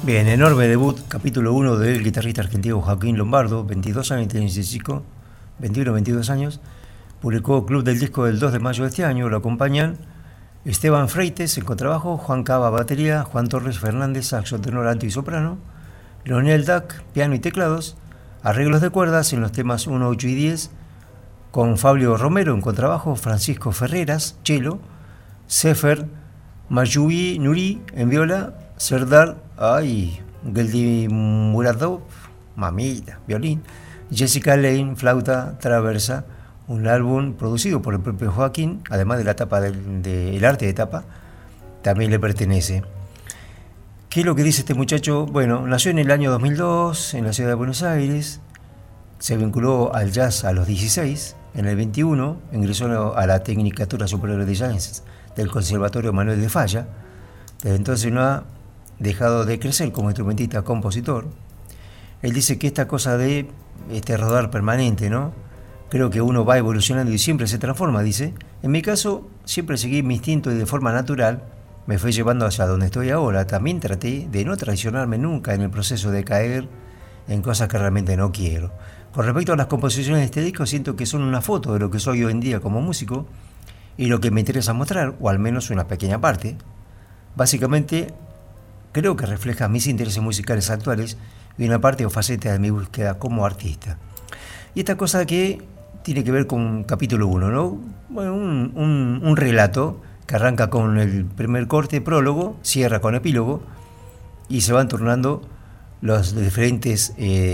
Bien, enorme debut, capítulo 1 del guitarrista argentino Joaquín Lombardo, 22 años tiene ese chico, 21, 22 años. Publicó Club del Disco el 2 de mayo de este año, lo acompañan Esteban Freites en contrabajo, Juan Cava batería, Juan Torres Fernández saxo tenor alto y soprano, Leonel Dac piano y teclados, arreglos de cuerdas en los temas 1, 8 y 10, con Fabio Romero en contrabajo, Francisco Ferreras, cello, Sefer Mayubi Nuri en viola, Serdar Geldi Muradov, mamita, violín, Jessica Lane, flauta traversa. Un álbum producido por el propio Joaquín, además de la tapa el arte de tapa, también le pertenece. ¿Qué es lo que dice este muchacho? Bueno, nació en el año 2002 en la ciudad de Buenos Aires, se vinculó al jazz a los 16, en el 21 ingresó a la Tecnicatura Superior de Jazz del Conservatorio Manuel de Falla. Desde entonces no ha dejado de crecer como instrumentista, compositor. Él dice que esta cosa de rodar permanente, ¿no? Creo que uno va evolucionando y siempre se transforma, dice. En mi caso, siempre seguí mi instinto y de forma natural me fue llevando hacia donde estoy ahora. También traté de no traicionarme nunca en el proceso de caer en cosas que realmente no quiero. Con respecto a las composiciones de este disco, siento que son una foto de lo que soy hoy en día como músico y lo que me interesa mostrar, o al menos una pequeña parte. Básicamente, creo que refleja mis intereses musicales actuales y una parte o faceta de mi búsqueda como artista. Y esta cosa que tiene que ver con capítulo 1, ¿no? Bueno, un relato que arranca con el primer corte, prólogo, cierra con epílogo y se van turnando las diferentes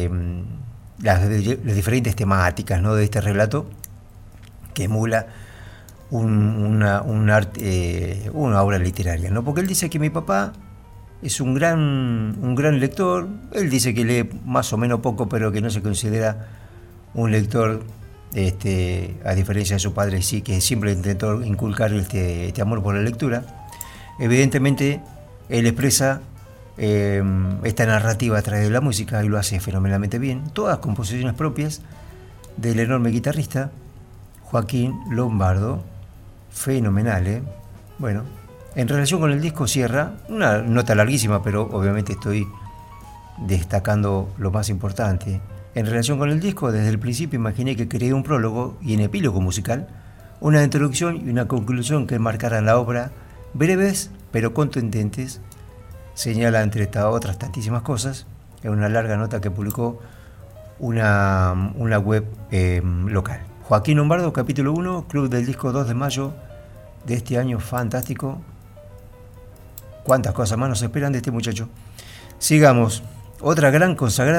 temáticas, ¿no? De este relato que emula una obra literaria, ¿no? Porque él dice que mi papá es un gran lector. Él dice que lee más o menos poco, pero que no se considera un lector, a diferencia de su padre, sí, que siempre intentó inculcar este amor por la lectura. Evidentemente, él expresa esta narrativa a través de la música y lo hace fenomenalmente bien. Todas composiciones propias del enorme guitarrista Joaquín Lombardo. Fenomenal, ¿eh? Bueno, en relación con el disco cierra, una nota larguísima, pero obviamente estoy destacando lo más importante. En relación con el disco, desde el principio imaginé que creé un prólogo y un epílogo musical, una introducción y una conclusión que marcaran la obra, breves pero contundentes, señala entre estas otras tantísimas cosas, en una larga nota que publicó una web local. Joaquín Lombardo, capítulo 1, Club del Disco 2 de mayo de este año, fantástico. ¿Cuántas cosas más nos esperan de este muchacho? Sigamos. Otra gran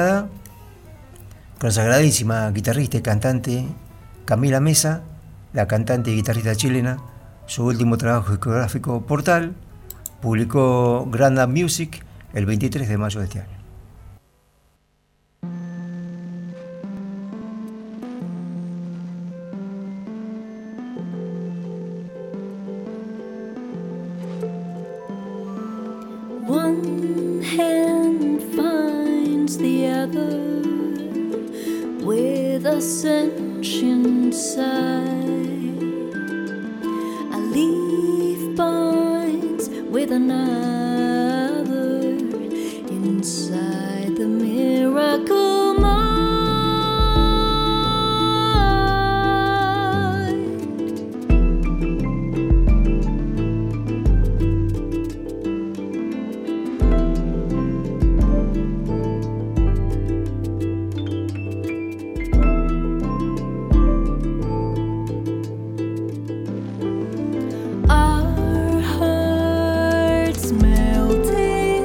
consagradísima guitarrista y cantante, Camila Mesa, la cantante y guitarrista chilena. Su último trabajo discográfico, Portal, publicó Grand Am Music el 23 de mayo de este año.
One hand finds the other with a sentient sigh. A leaf binds with another inside the miracle mind. Our hearts melting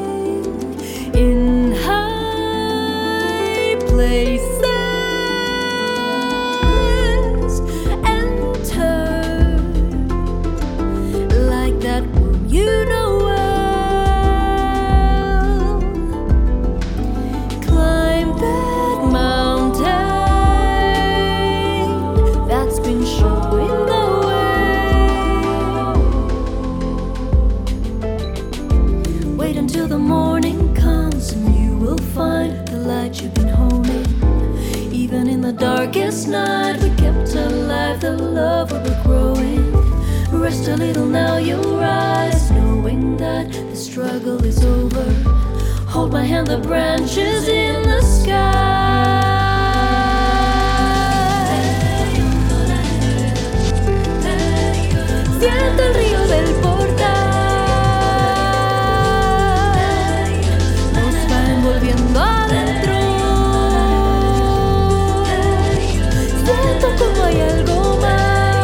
in high places, enter like that one you know well. Climb that mountain that's been showing the way. Wait until the morning comes and you will find the light you've been holding. Even in the darkest night, we kept alive the love we were growing. Rest a little now, you'll rise, knowing that the struggle is over. Hold my hand, the branches in the sky. Siento el río del portal, nos va envolviendo adentro. Siento como hay algo más.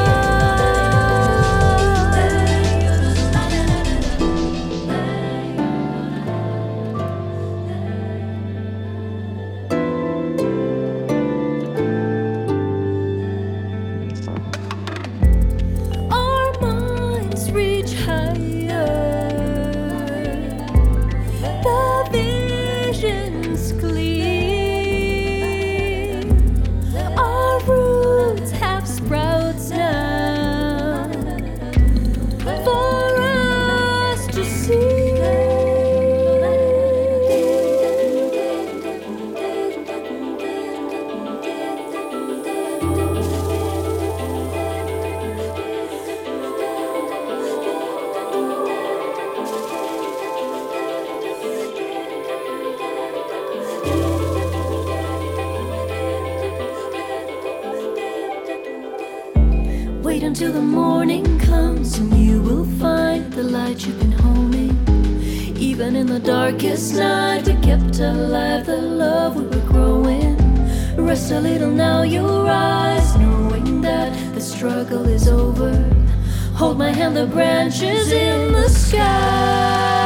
Wait until the morning comes and you will find the light you've been homing. Even in the darkest night we kept alive the love we were growing. Rest a little now, you'll rise, knowing that the struggle is over. Hold my hand, the branches in the sky.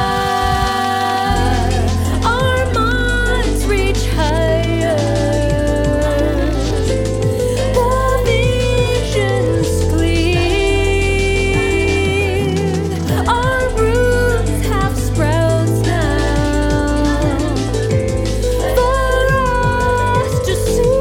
Our minds reach higher. The vision's clear. Our roots have sprouts now for us to see.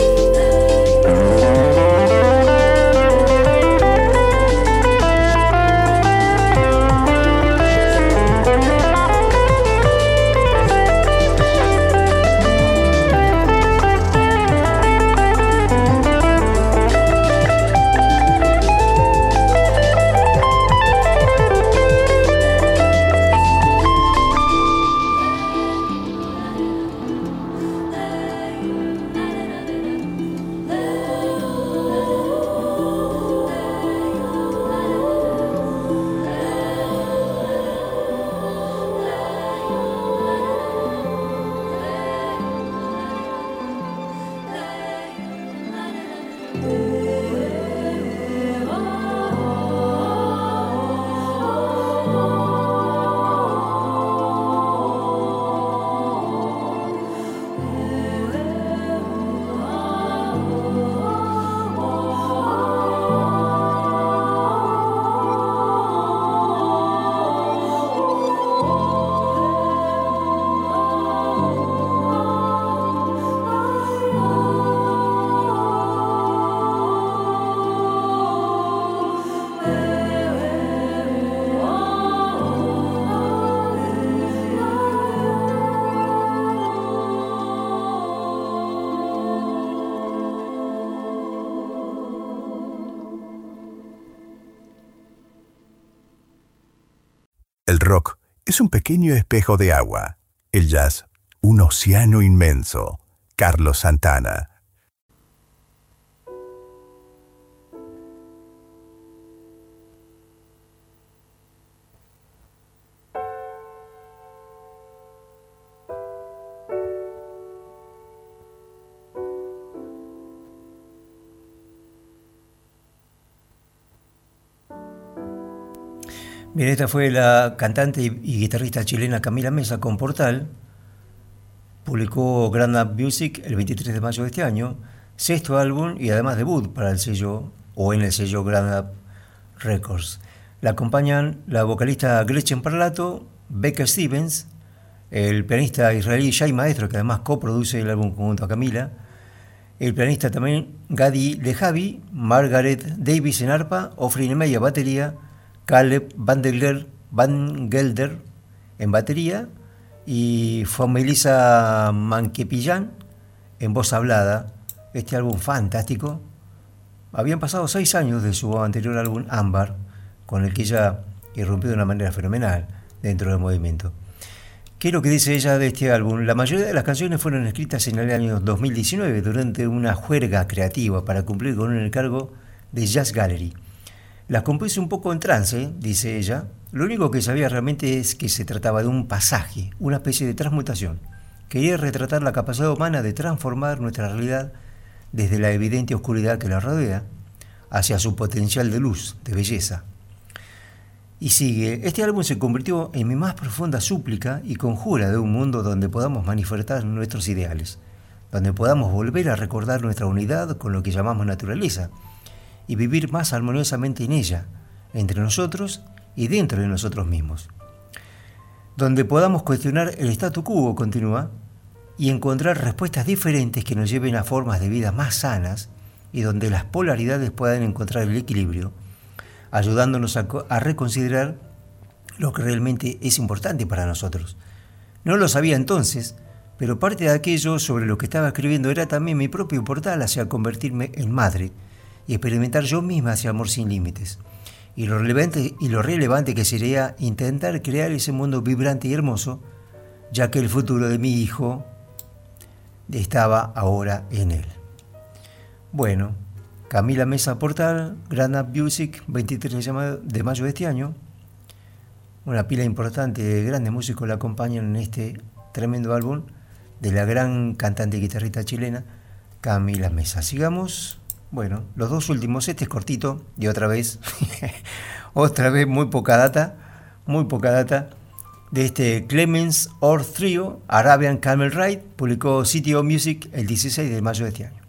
El rock es un pequeño espejo de agua. El jazz, un océano inmenso. Carlos Santana.
Bien, esta fue la cantante y guitarrista chilena Camila Mesa con Portal. Publicó Grand Up Music el 23 de mayo de este año, sexto álbum y además debut para el sello o en el sello Grand Up Records. La acompañan la vocalista Gretchen Parlato, Becca Stevens, el pianista israelí Shai Maestro, que además coproduce el álbum junto a Camila, el pianista también Gadi Lejavi, Margaret Davis en arpa, Ofri Nemeya batería, Caleb Van Gelder en batería y Melissa Manquepillán en voz hablada. Este álbum fantástico. Habían pasado 6 años de su anterior álbum Ámbar, con el que ella irrumpió de una manera fenomenal dentro del movimiento. ¿Qué es lo que dice ella de este álbum? La mayoría de las canciones fueron escritas en el año 2019 durante una juerga creativa para cumplir con un encargo de Jazz Gallery. Las compuse un poco en trance, dice ella. Lo único que sabía realmente es que se trataba de un pasaje, una especie de transmutación. Quería retratar la capacidad humana de transformar nuestra realidad desde la evidente oscuridad que la rodea hacia su potencial de luz, de belleza. Y sigue, este álbum se convirtió en mi más profunda súplica y conjura de un mundo donde podamos manifestar nuestros ideales, donde podamos volver a recordar nuestra unidad con lo que llamamos naturaleza y vivir más armoniosamente en ella, entre nosotros y dentro de nosotros mismos. Donde podamos cuestionar el statu quo, continúa, y encontrar respuestas diferentes que nos lleven a formas de vida más sanas y donde las polaridades puedan encontrar el equilibrio, ayudándonos a reconsiderar lo que realmente es importante para nosotros. No lo sabía entonces, pero parte de aquello sobre lo que estaba escribiendo era también mi propio portal hacia convertirme en madre y experimentar yo misma ese amor sin límites. Y lo relevante que sería intentar crear ese mundo vibrante y hermoso, ya que el futuro de mi hijo estaba ahora en él. Bueno, Camila Mesa Portal, Grand Up Music, 23 de mayo de este año. Una pila importante de grandes músicos la acompañan en este tremendo álbum de la gran cantante y guitarrista chilena, Camila Mesa. Sigamos, bueno, los dos últimos, este es cortito y otra vez muy poca data, de este Clemens Or Trio, Arabian Camel Ride, publicó City of Music el 16 de mayo de este año.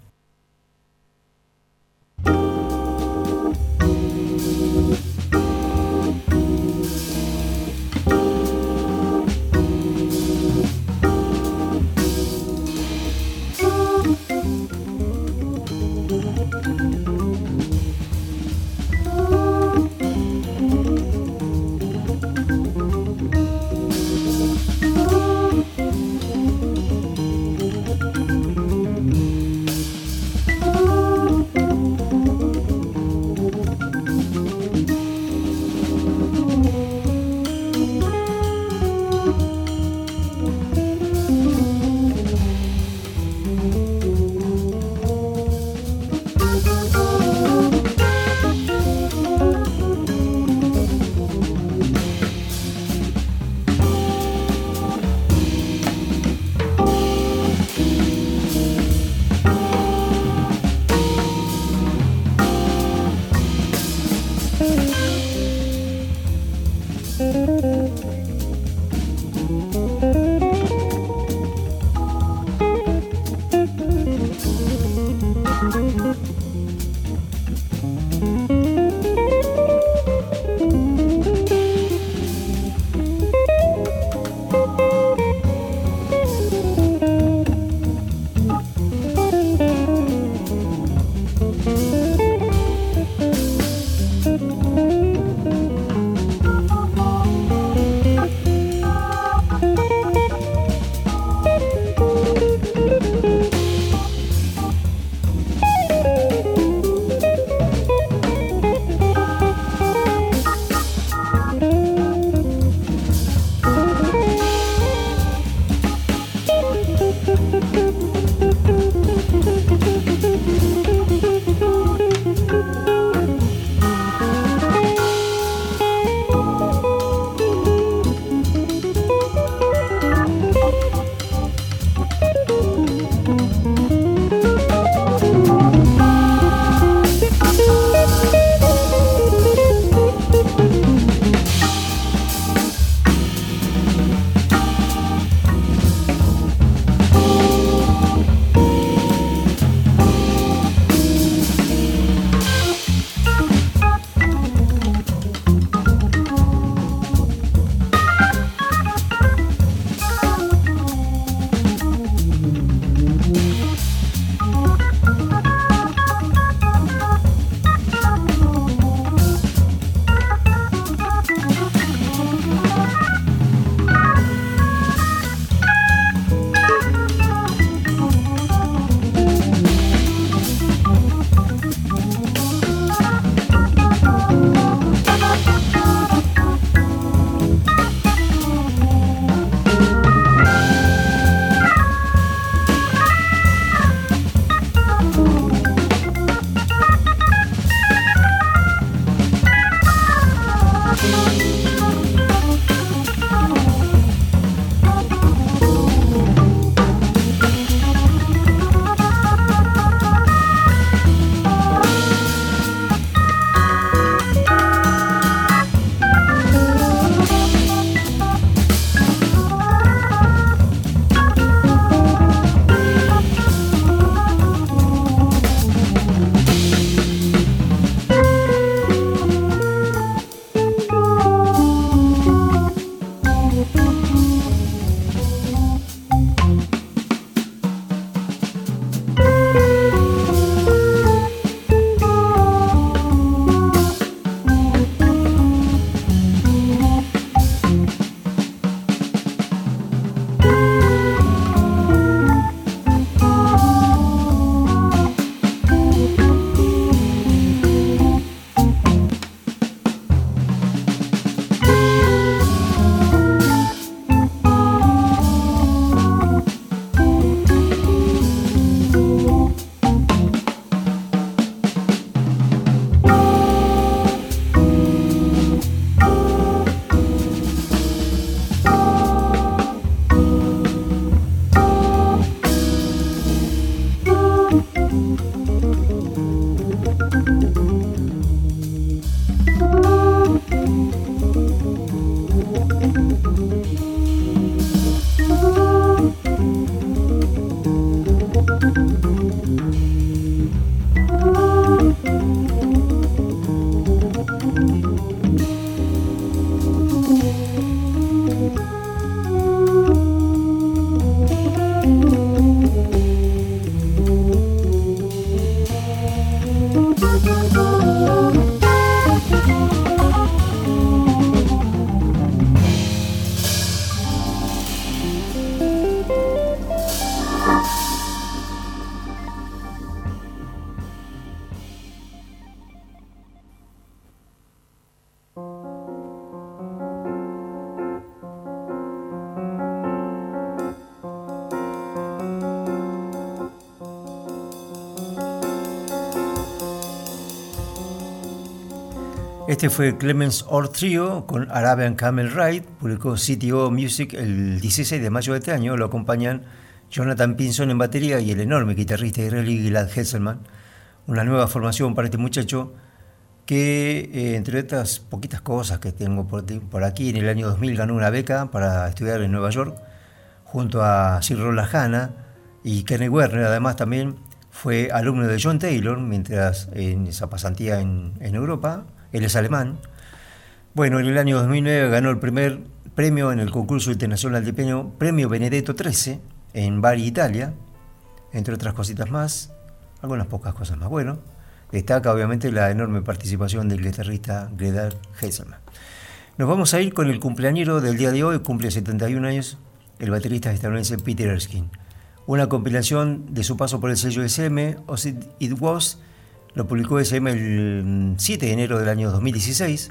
Este fue Clemens Orr Trio con Arabian Camel Ride, publicó CTO Music el 16 de mayo de este año. Lo acompañan Jonathan Pinson en batería y el enorme guitarrista israelí Gilad Hesselman. Una nueva formación para este muchacho que, entre otras poquitas cosas que tengo por aquí, en el año 2000 ganó una beca para estudiar en Nueva York junto a Sir Roland Hanna y Kenny Werner. Además también fue alumno de John Taylor mientras en esa pasantía en Europa. Él es alemán. Bueno, en el año 2009 ganó el primer premio en el concurso internacional de piano, Premio Benedetto XIII, en Bari, Italia, entre otras cositas más, algunas pocas cosas más. Bueno, destaca obviamente la enorme participación del guitarrista Gilad Hesselman. Nos vamos a ir con el cumpleañero del día de hoy, cumple 71 años, el baterista estadounidense Peter Erskine. Una compilación de su paso por el sello SM, As It Was, lo publicó SM el 7 de enero del año 2016.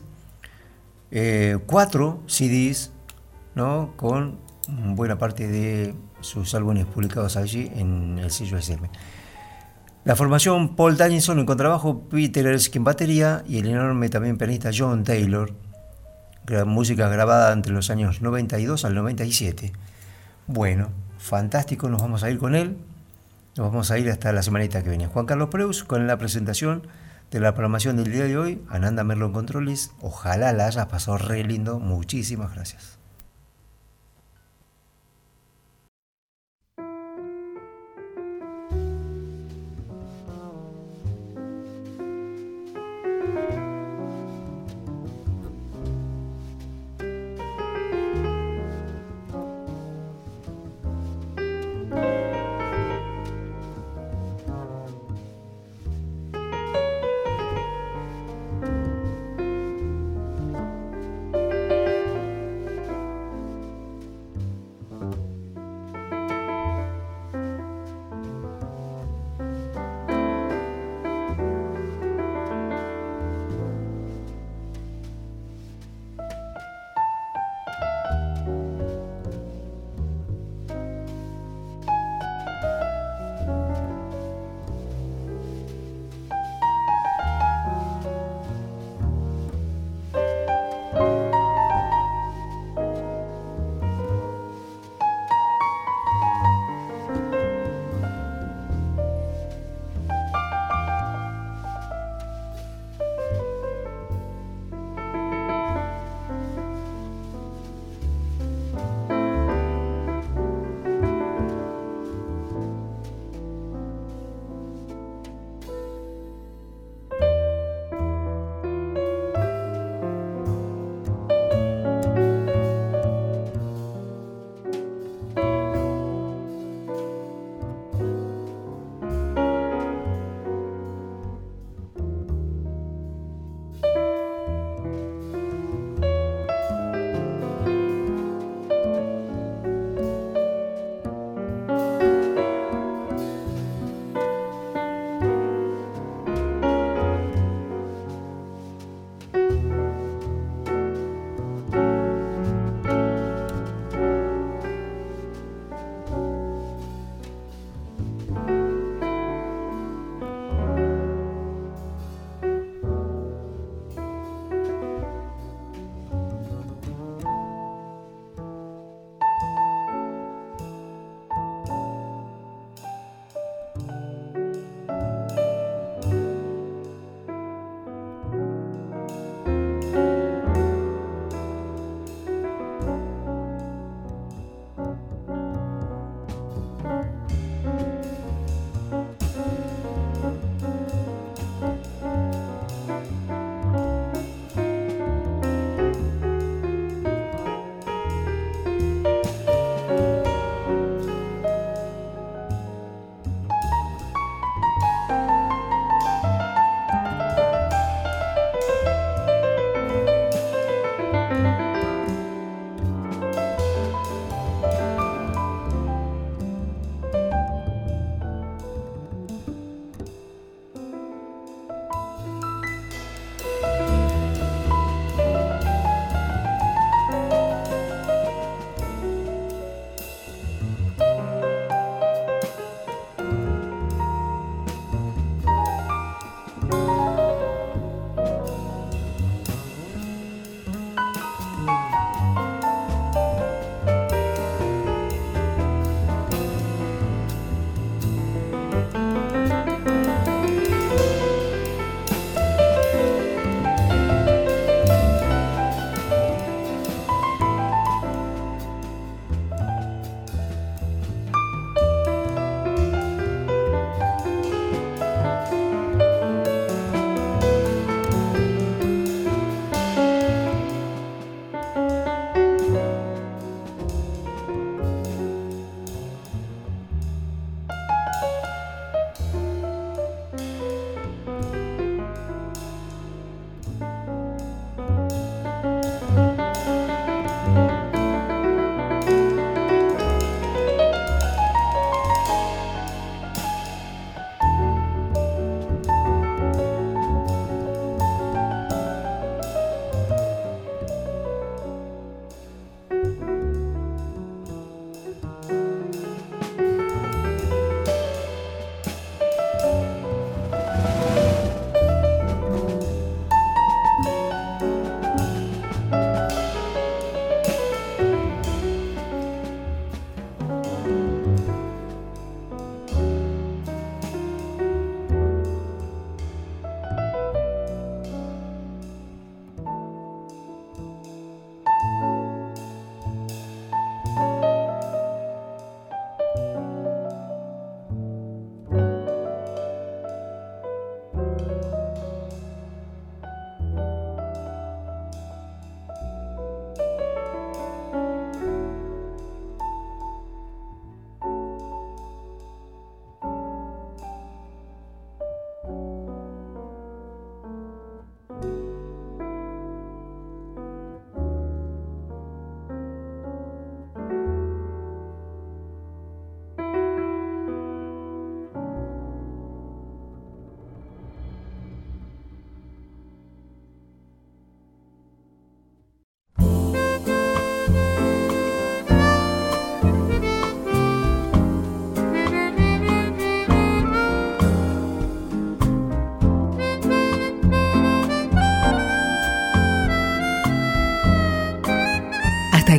4 CDs, ¿no?, con buena parte de sus álbumes publicados allí en el sello SM. La formación: Paul Danielson en contrabajo, Peter Erskine en batería y el enorme también pianista John Taylor. Música grabada entre los años 92 al 97. Bueno, fantástico, nos vamos a ir con él. Nos vamos a ir hasta la semanita que viene. Juan Carlos Preus con la presentación de la programación del día de hoy. Ananda Merlo en controles. Ojalá la hayas pasado re lindo. Muchísimas gracias.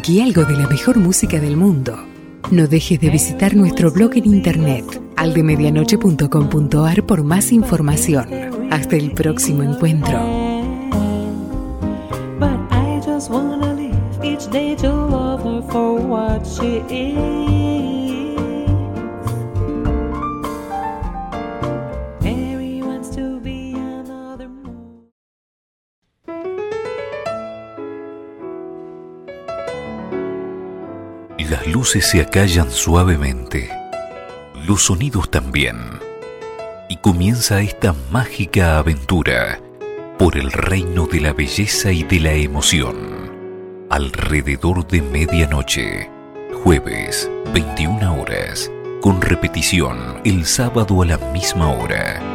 Seguí algo de la mejor música del mundo. No dejes de visitar nuestro blog en internet, aldemedianoche.com.ar, por más información. Hasta el próximo encuentro.
But I just wanna live each day to love her for what she is. Mary wants to be another moon.
Las luces se acallan suavemente, los sonidos también, y comienza esta mágica aventura por el reino de la belleza y de la emoción. Alrededor de medianoche, jueves, 21 horas, con repetición el sábado a la misma hora.